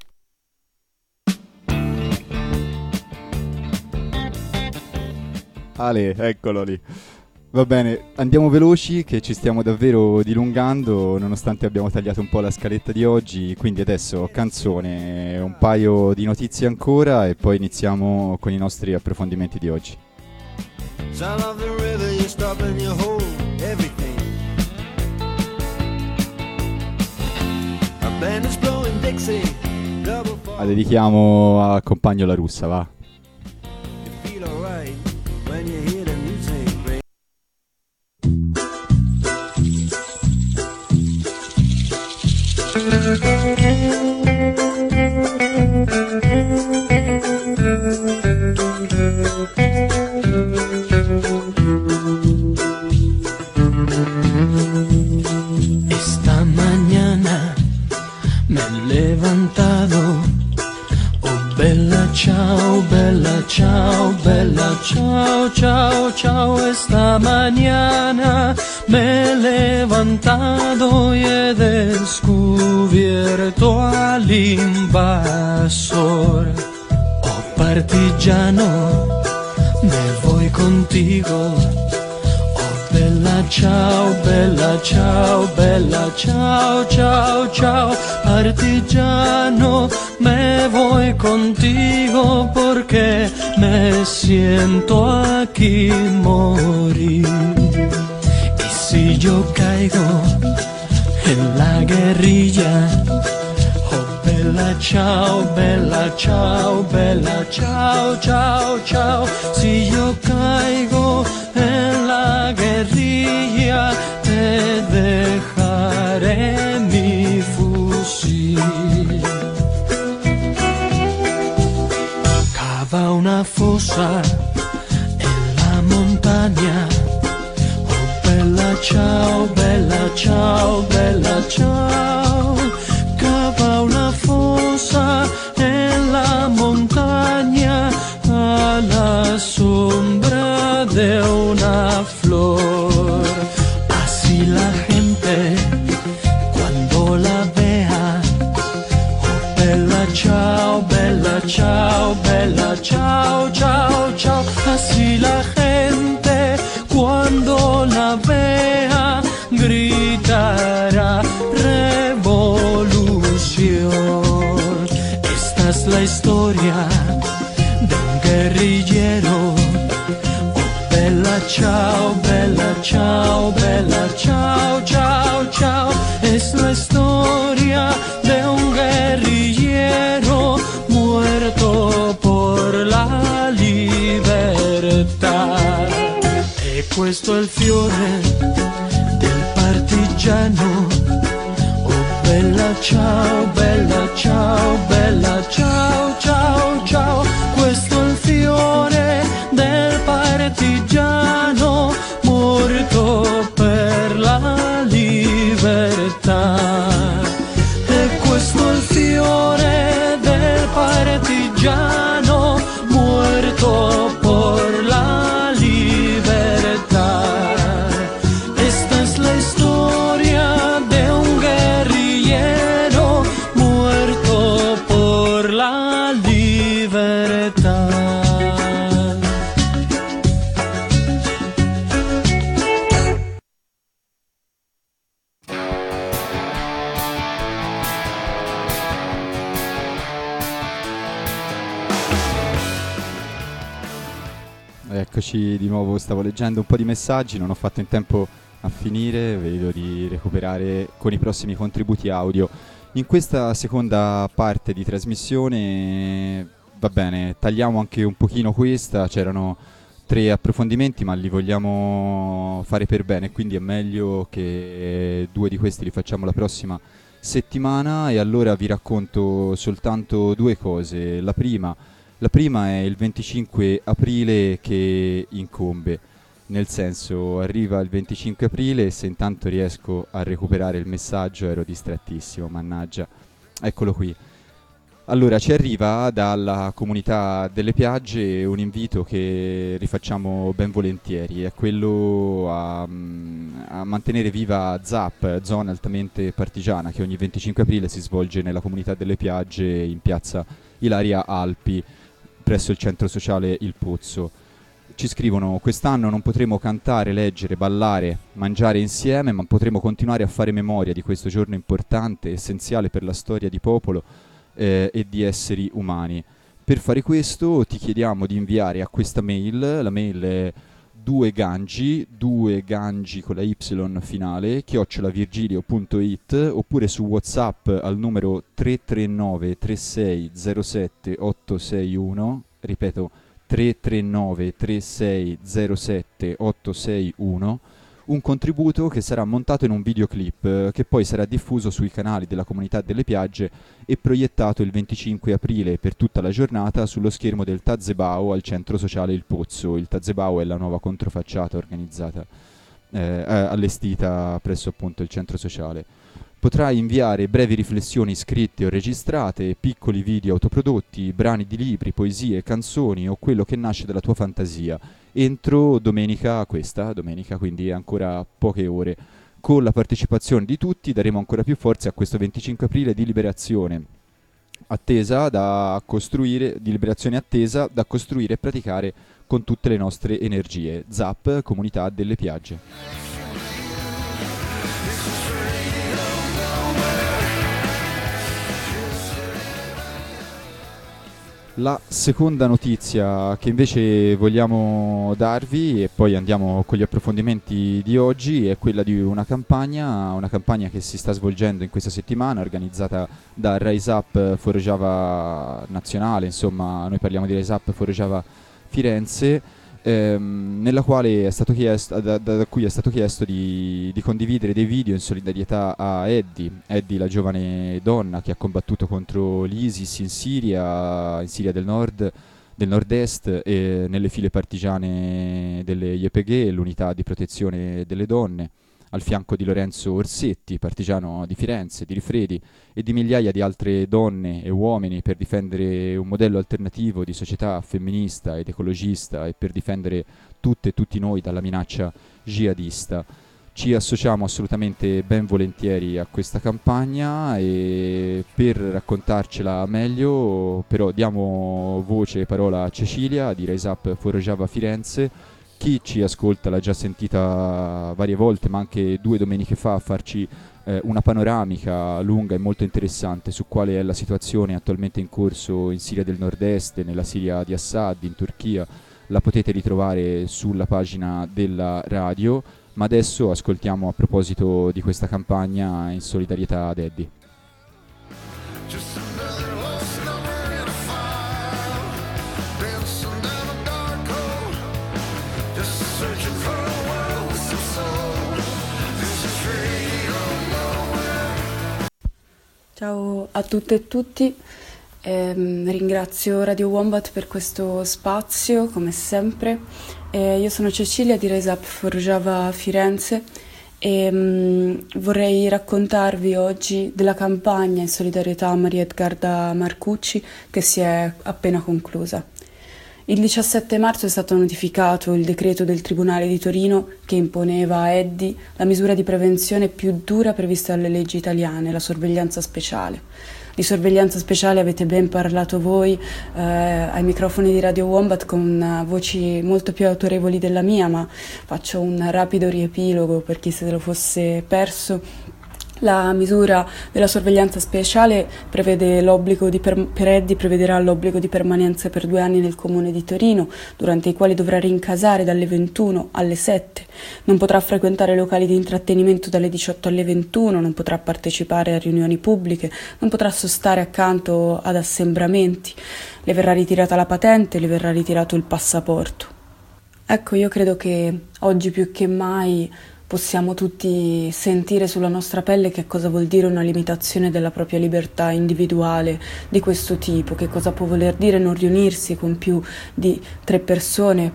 Ale, eccolo lì. Va bene, andiamo veloci che ci stiamo davvero dilungando nonostante abbiamo tagliato un po' la scaletta di oggi, quindi adesso canzone, un paio di notizie ancora e poi iniziamo con i nostri approfondimenti di oggi. Sound of the river, you stop and you hold everything. A band is blowing Dixie, double fall. La dedichiamo al compagno La Russa, va. You feel alright when you hear the music ring. Esta mañana me he levantado, oh bella ciao, bella ciao, bella ciao, ciao, ciao. Esta mañana me he levantado y he descubierto al invasor. Oh partigiano, me voy contigo. Bella ciao, bella ciao, bella ciao, ciao, ciao. Partigiano, me voy contigo porque me siento aquí morir. Y si yo caigo en la guerrilla, oh bella ciao, bella ciao, bella ciao, ciao, ciao. Si yo caigo en la guerrilla, te dejaré mi fusil. Cava una fosa en la montaña, oh bella ciao, bella ciao, bella ciao. Cava una fosa en la montaña a la sombra de una flor. Así la gente cuando la vea, oh bella ciao, bella ciao, bella ciao, ciao, ciao. Así la gente cuando la vea gritará revolución. Esta es la historia de un guerrillero. Oh bella ciao, bella ciao, bella ciao, ciao, ciao. Es la historia de un guerrillero muerto por la libertà. E questo è il fiore del partigiano. Oh bella ciao, bella ciao, bella ciao, ciao, ciao. Questo è il fiore del partigiano morto per la libertà. E questo è il fiore del partigiano eccoci di nuovo, stavo leggendo un po' di messaggi, non ho fatto in tempo a finire, vedo di recuperare con i prossimi contributi audio. In questa seconda parte di trasmissione, va bene, tagliamo anche un pochino questa, c'erano tre approfondimenti ma li vogliamo fare per bene, quindi è meglio che due di questi li facciamo la prossima settimana e allora vi racconto soltanto due cose. La prima, la prima è il venticinque aprile che incombe, nel senso arriva il venticinque aprile e se intanto riesco a recuperare il messaggio ero distrattissimo, mannaggia, eccolo qui. Allora, ci arriva dalla comunità delle piagge un invito che rifacciamo ben volentieri, è quello a, a mantenere viva ZAP, Zona Altamente Partigiana, che ogni venticinque aprile si svolge nella comunità delle piagge in piazza Ilaria Alpi, presso il centro sociale Il Pozzo. Ci scrivono: quest'anno non potremo cantare, leggere, ballare, mangiare insieme, ma potremo continuare a fare memoria di questo giorno importante, essenziale per la storia di popolo eh, e di esseri umani. Per fare questo ti chiediamo di inviare a questa mail, la mail è due gangi, due gangi con la Y finale, chiocciolavirgilio punto it, oppure su WhatsApp al numero tre tre nove tre sei zero sette otto sei uno, ripeto tre tre nove tre sei zero sette otto sei uno, un contributo che sarà montato in un videoclip eh, che poi sarà diffuso sui canali della comunità delle piagge e proiettato il venticinque aprile per tutta la giornata sullo schermo del Tazebao al centro sociale Il Pozzo. Il Tazebao è la nuova controfacciata organizzata, eh, allestita presso appunto il centro sociale. Potrai inviare brevi riflessioni scritte o registrate, piccoli video autoprodotti, brani di libri, poesie, canzoni o quello che nasce dalla tua fantasia, entro domenica, questa domenica, quindi ancora poche ore. Con la partecipazione di tutti daremo ancora più forza a questo venticinque aprile di liberazione attesa da costruire, di liberazione attesa da costruire e praticare con tutte le nostre energie. ZAP, Comunità delle Piagge. La seconda notizia che invece vogliamo darvi, e poi andiamo con gli approfondimenti di oggi, è quella di una campagna, una campagna che si sta svolgendo in questa settimana, organizzata da Rise Up for Java Nazionale, insomma noi parliamo di Rise Up for Java Firenze, ehm, nella quale è stato chiesto, da, da cui è stato chiesto di, di condividere dei video in solidarietà a Eddie, Eddie la giovane donna che ha combattuto contro l'ISIS in Siria, in Siria del Nord, del nord-est e nelle file partigiane delle Y P G, l'unità di protezione delle donne, al fianco di Lorenzo Orsetti, partigiano di Firenze, di Rifredi, e di migliaia di altre donne e uomini per difendere un modello alternativo di società femminista ed ecologista e per difendere tutte e tutti noi dalla minaccia jihadista. Ci associamo assolutamente ben volentieri a questa campagna e per raccontarcela meglio però diamo voce e parola a Cecilia di Rise Up for Java Firenze. Chi ci ascolta l'ha già sentita varie volte, ma anche due domeniche fa a farci eh, una panoramica lunga e molto interessante su quale è la situazione attualmente in corso in Siria del Nord-Est, nella Siria di Assad, in Turchia. La potete ritrovare sulla pagina della radio, ma adesso ascoltiamo a proposito di questa campagna in solidarietà ad Eddie. Ciao a tutte e tutti, ehm, ringrazio Radio Wombat per questo spazio come sempre. Eh, io sono Cecilia di Rise Up for Java Firenze e mh, vorrei raccontarvi oggi della campagna in solidarietà a Maria Edgarda Marcucci che si è appena conclusa. Il diciassette marzo è stato notificato il decreto del Tribunale di Torino che imponeva a Eddie la misura di prevenzione più dura prevista dalle leggi italiane, la sorveglianza speciale. Di sorveglianza speciale avete ben parlato voi eh, ai microfoni di Radio Wombat con voci molto più autorevoli della mia, ma faccio un rapido riepilogo per chi se lo fosse perso. La misura della sorveglianza speciale prevede l'obbligo di per, per Eddie prevederà l'obbligo di permanenza per due anni nel comune di Torino, durante i quali dovrà rincasare dalle ventuno alle sette, non potrà frequentare locali di intrattenimento dalle diciotto alle ventuno, non potrà partecipare a riunioni pubbliche, non potrà sostare accanto ad assembramenti, le verrà ritirata la patente, le verrà ritirato il passaporto. Ecco, io credo che oggi più che mai possiamo tutti sentire sulla nostra pelle che cosa vuol dire una limitazione della propria libertà individuale di questo tipo, che cosa può voler dire non riunirsi con più di tre persone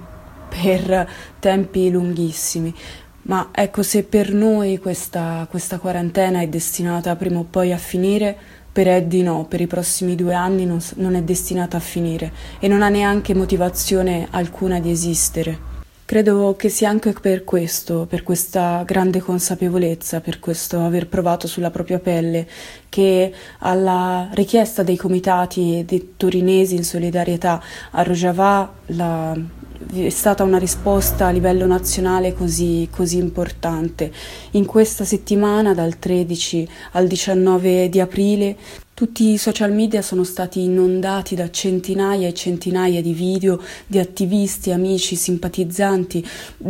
per tempi lunghissimi. Ma ecco, se per noi questa, questa quarantena è destinata prima o poi a finire, per Eddie no, per i prossimi due anni non, non è destinata a finire e non ha neanche motivazione alcuna di esistere. Credo che sia anche per questo, per questa grande consapevolezza, per questo aver provato sulla propria pelle, che alla richiesta dei comitati dei torinesi in solidarietà a Rojava la, è stata una risposta a livello nazionale così, così importante. In questa settimana, dal tredici al diciannove di aprile, tutti i social media sono stati inondati da centinaia e centinaia di video di attivisti, amici, simpatizzanti,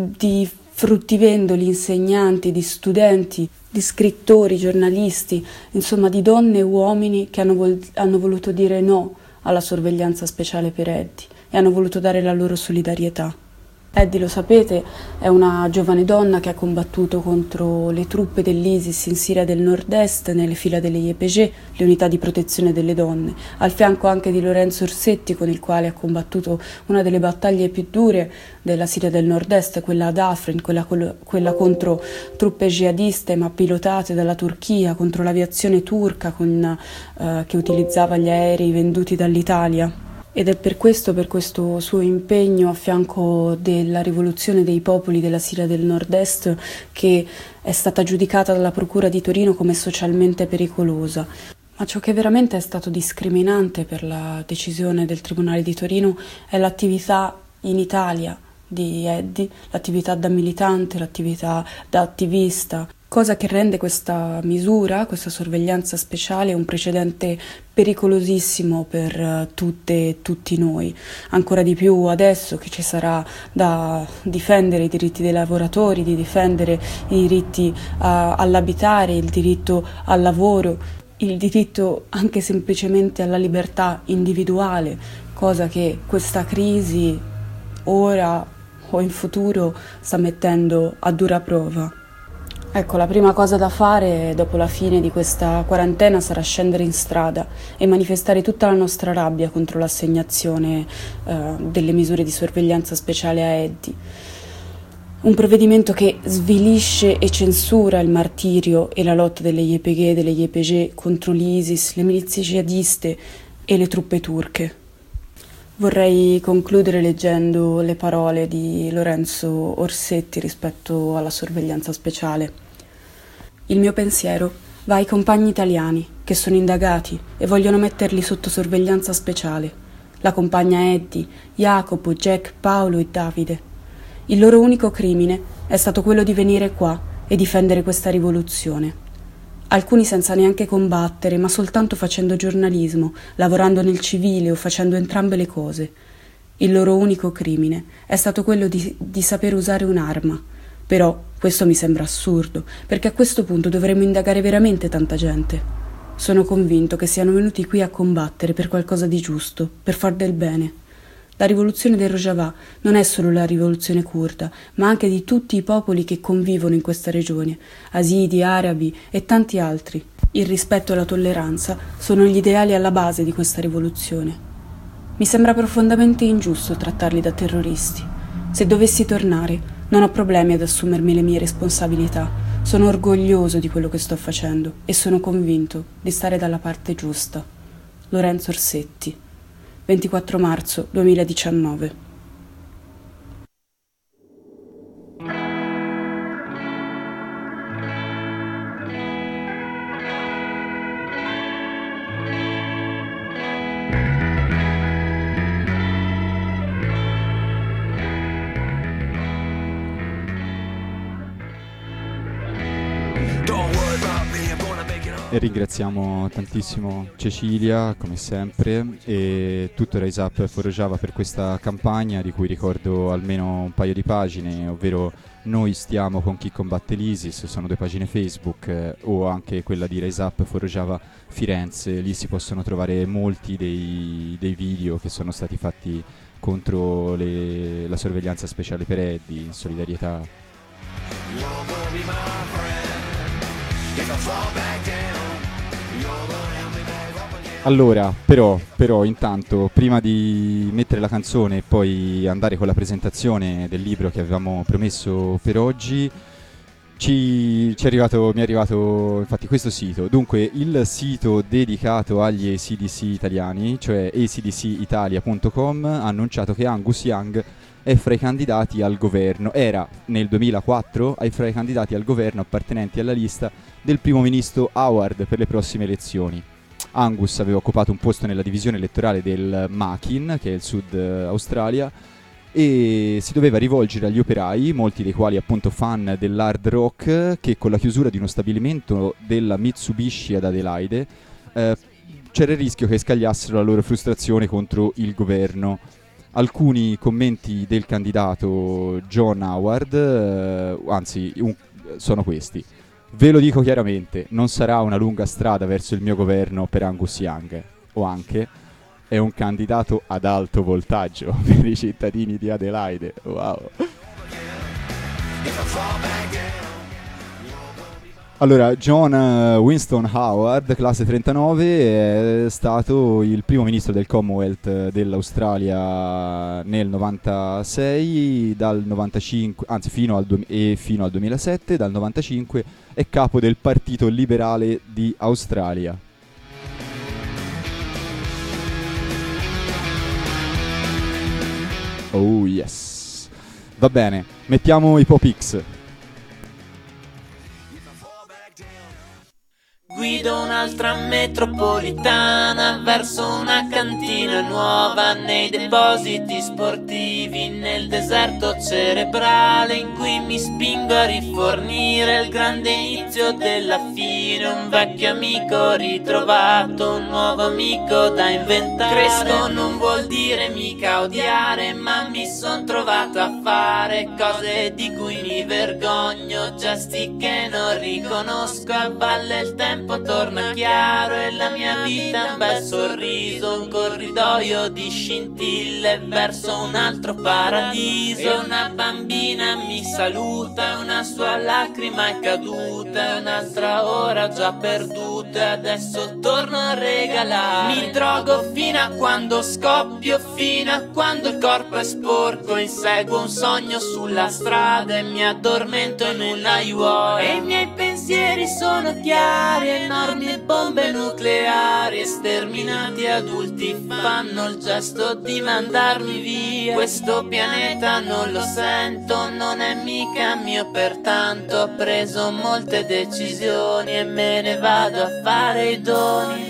di fruttivendoli, insegnanti, di studenti, di scrittori, giornalisti, insomma di donne e uomini che hanno, vol- hanno voluto dire no alla sorveglianza speciale per Eddie e hanno voluto dare la loro solidarietà. Eddie, lo sapete, è una giovane donna che ha combattuto contro le truppe dell'ISIS in Siria del Nord-Est nelle fila delle Y P G, le unità di protezione delle donne, al fianco anche di Lorenzo Orsetti, con il quale ha combattuto una delle battaglie più dure della Siria del Nord-Est, quella ad Afrin, quella, quella contro truppe jihadiste ma pilotate dalla Turchia, contro l'aviazione turca con, eh, che utilizzava gli aerei venduti dall'Italia. Ed è per questo, per questo suo impegno a fianco della rivoluzione dei popoli della Siria del Nord-Est, che è stata giudicata dalla Procura di Torino come socialmente pericolosa. Ma ciò che veramente è stato discriminante per la decisione del Tribunale di Torino è l'attività in Italia di Eddie, l'attività da militante, l'attività da attivista, cosa che rende questa misura, questa sorveglianza speciale, un precedente pericolosissimo per tutte e tutti noi, ancora di più adesso che ci sarà da difendere i diritti dei lavoratori, di difendere i diritti a, all'abitare, il diritto al lavoro, il diritto anche semplicemente alla libertà individuale, cosa che questa crisi ora o in futuro sta mettendo a dura prova. Ecco, la prima cosa da fare dopo la fine di questa quarantena sarà scendere in strada e manifestare tutta la nostra rabbia contro l'assegnazione eh, delle misure di sorveglianza speciale a Eddie. Un provvedimento che svilisce e censura il martirio e la lotta delle Y P G e delle Y P G contro l'ISIS, le milizie jihadiste e le truppe turche. Vorrei concludere leggendo le parole di Lorenzo Orsetti rispetto alla sorveglianza speciale. Il mio pensiero va ai compagni italiani che sono indagati e vogliono metterli sotto sorveglianza speciale. La compagna Eddie, Jacopo, Jack, Paolo e Davide. Il loro unico crimine è stato quello di venire qua e difendere questa rivoluzione. Alcuni senza neanche combattere, ma soltanto facendo giornalismo, lavorando nel civile o facendo entrambe le cose. Il loro unico crimine è stato quello di, di saper usare un'arma. Però questo mi sembra assurdo, perché a questo punto dovremmo indagare veramente tanta gente. Sono convinto che siano venuti qui a combattere per qualcosa di giusto, per far del bene. La rivoluzione del Rojava non è solo la rivoluzione curda, ma anche di tutti i popoli che convivono in questa regione, asidi, arabi e tanti altri. Il rispetto e la tolleranza sono gli ideali alla base di questa rivoluzione. Mi sembra profondamente ingiusto trattarli da terroristi. Se dovessi tornare, non ho problemi ad assumermi le mie responsabilità. Sono orgoglioso di quello che sto facendo e sono convinto di stare dalla parte giusta. Lorenzo Orsetti, ventiquattro marzo duemiladiciannove. Don't worry about being born E ringraziamo tantissimo Cecilia, come sempre, e tutto Rise Up for Rojava per questa campagna, di cui ricordo almeno un paio di pagine, ovvero Noi stiamo con chi combatte l'ISIS, sono due pagine Facebook, eh, o anche quella di Rise Up for Rojava Firenze. Lì si possono trovare molti dei, dei video che sono stati fatti contro le, la sorveglianza speciale per Eddie, in solidarietà. Allora, però, però, intanto, prima di mettere la canzone e poi andare con la presentazione del libro che avevamo promesso per oggi, ci, ci è arrivato, mi è arrivato infatti questo sito. Dunque, il sito dedicato agli A C D C italiani, cioè a c d c italia punto com, ha annunciato che Angus Young è fra i candidati al governo, era nel duemilaquattro è fra i candidati al governo appartenenti alla lista del primo ministro Howard per le prossime elezioni. Angus aveva occupato un posto nella divisione elettorale del Makin, che è il sud eh, Australia, e si doveva rivolgere agli operai, molti dei quali appunto fan dell'hard rock, che con la chiusura di uno stabilimento della Mitsubishi ad Adelaide eh, c'era il rischio che scagliassero la loro frustrazione contro il governo. Alcuni commenti del candidato John Howard, eh, anzi un, sono questi: ve lo dico chiaramente, non sarà una lunga strada verso il mio governo per Angus Young. O anche, è un candidato ad alto voltaggio per i cittadini di Adelaide. Wow. Allora, John Winston Howard, classe trentanove, è stato il primo ministro del Commonwealth dell'Australia nel novantasei, dal novantacinque, anzi fino al, du- e fino al duemilasette, dal novantacinque è capo del Partito Liberale di Australia. Oh yes. Va bene, mettiamo i Pop X. Guido un'altra metropolitana verso una cantina nuova nei depositi sportivi, nel deserto cerebrale in cui mi spingo a rifornire il grande inizio della fine. Un vecchio amico ritrovato, un nuovo amico da inventare. Cresco non vuol dire mica odiare, ma mi son trovato a fare cose di cui mi vergogno, gesti che non riconosco. A valle il tempo torna chiaro e la mia vita è un bel sorriso, un corridoio di scintille verso un altro paradiso. E una bambina mi saluta, una sua lacrima è caduta, e un'altra ora già perduta, e adesso torno a regalare. Mi drogo fino a quando scoppio, fino a quando il corpo è sporco, inseguo un sogno sulla strada e mi addormento in una highway. E i miei pensieri sono chiari, enormi bombe nucleari, sterminati adulti fanno il gesto di mandarmi via. Questo pianeta non lo sento, non è mica mio, pertanto ho preso molte decisioni e me ne vado a fare i doni.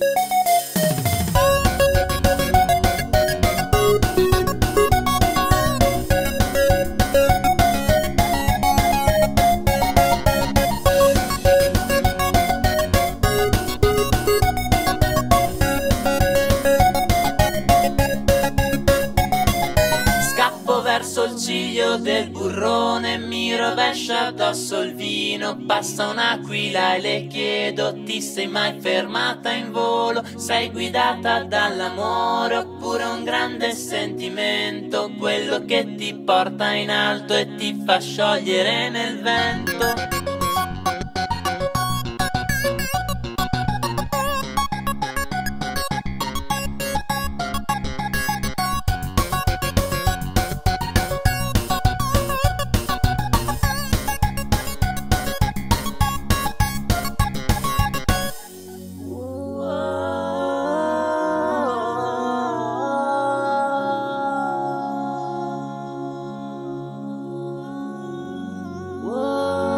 Del burrone mi rovescia addosso il vino, passa un'aquila e le chiedo: ti sei mai fermata in volo? Sei guidata dall'amore oppure un grande sentimento, quello che ti porta in alto e ti fa sciogliere nel vento? Whoa.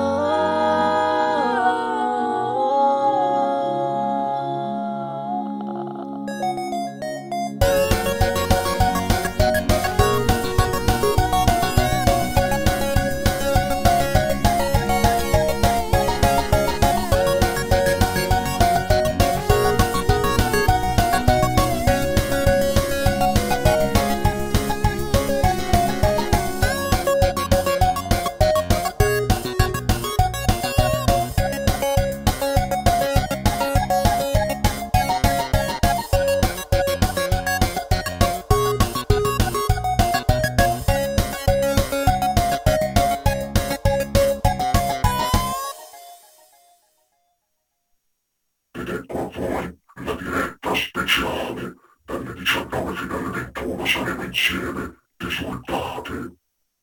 ma saremo insieme, risultate.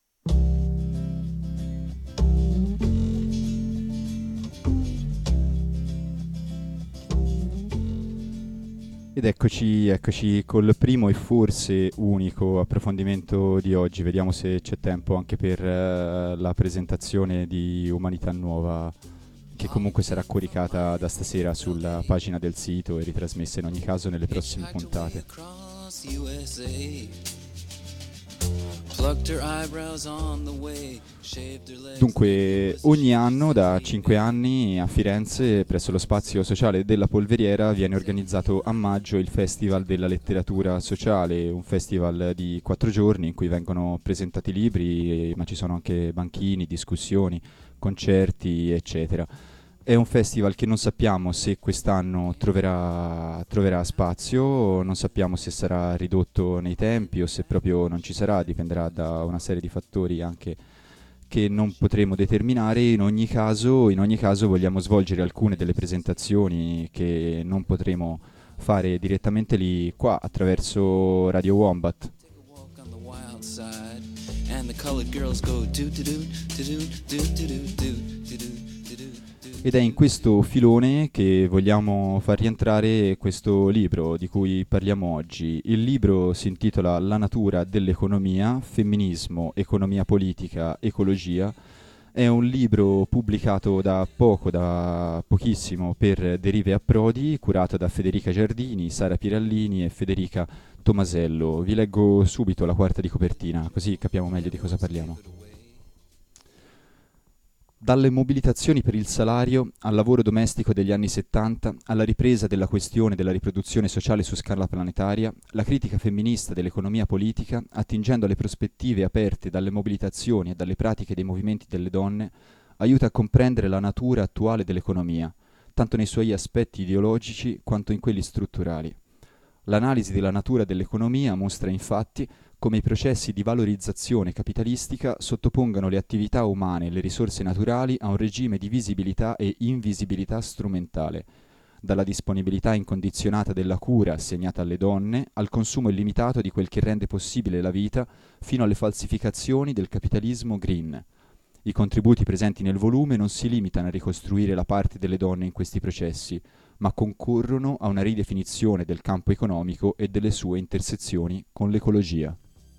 Ed eccoci, eccoci col primo e forse unico approfondimento di oggi. Vediamo se c'è tempo anche per uh, la presentazione di Umanità Nuova, che comunque sarà coricata da stasera sulla pagina del sito e ritrasmessa in ogni caso nelle prossime puntate. Dunque, ogni anno da cinque anni a Firenze, presso lo spazio sociale della Polveriera, viene organizzato a maggio il Festival della Letteratura Sociale, un festival di quattro giorni in cui vengono presentati libri, ma ci sono anche banchini, discussioni, concerti, eccetera. È un festival che non sappiamo se quest'anno troverà, troverà spazio, non sappiamo se sarà ridotto nei tempi o se proprio non ci sarà, dipenderà da una serie di fattori anche che non potremo determinare. In ogni caso, in ogni caso vogliamo svolgere alcune delle presentazioni che non potremo fare direttamente lì qua attraverso Radio Wombat. Ed è in questo filone che vogliamo far rientrare questo libro di cui parliamo oggi. Il libro si intitola La natura dell'economia, femminismo, economia politica, ecologia. È un libro pubblicato da poco, da pochissimo, per Derive Approdi, curato da Federica Giardini, Sara Pirallini e Federica Tomasello. Vi leggo subito la quarta di copertina, così capiamo meglio di cosa parliamo. Dalle mobilitazioni per il salario al lavoro domestico degli anni settanta, alla ripresa della questione della riproduzione sociale su scala planetaria, la critica femminista dell'economia politica, attingendo alle prospettive aperte dalle mobilitazioni e dalle pratiche dei movimenti delle donne, aiuta a comprendere la natura attuale dell'economia, tanto nei suoi aspetti ideologici quanto in quelli strutturali. L'analisi della natura dell'economia mostra infatti come i processi di valorizzazione capitalistica sottopongano le attività umane e le risorse naturali a un regime di visibilità e invisibilità strumentale, dalla disponibilità incondizionata della cura assegnata alle donne al consumo illimitato di quel che rende possibile la vita, fino alle falsificazioni del capitalismo green. I contributi presenti nel volume non si limitano a ricostruire la parte delle donne in questi processi, ma concorrono a una ridefinizione del campo economico e delle sue intersezioni con l'ecologia.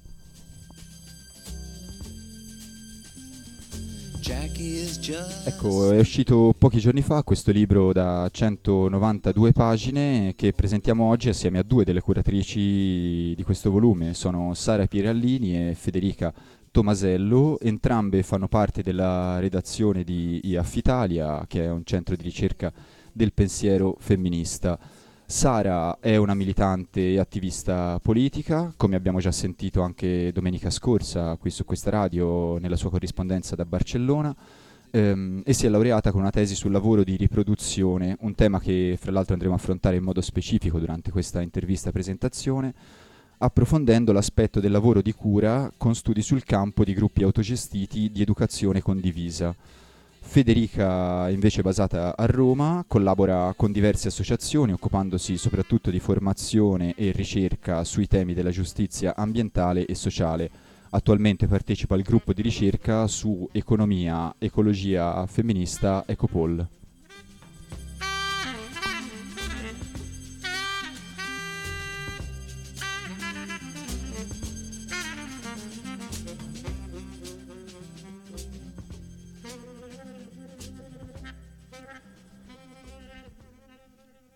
Ecco, è uscito pochi giorni fa questo libro da centonovantadue pagine che presentiamo oggi assieme a due delle curatrici di questo volume. Sono Sara Pirallini e Federica Tomasello, entrambe fanno parte della redazione di I A F Italia, che è un centro di ricerca del pensiero femminista. Sara è una militante e attivista politica, come abbiamo già sentito anche domenica scorsa qui su questa radio nella sua corrispondenza da Barcellona, ehm, e si è laureata con una tesi sul lavoro di riproduzione, un tema che fra l'altro andremo a affrontare in modo specifico durante questa intervista presentazione, approfondendo l'aspetto del lavoro di cura con studi sul campo di gruppi autogestiti di educazione condivisa. Federica, invece basata a Roma, collabora con diverse associazioni occupandosi soprattutto di formazione e ricerca sui temi della giustizia ambientale e sociale. Attualmente partecipa al gruppo di ricerca su economia, ecologia femminista Ecopol.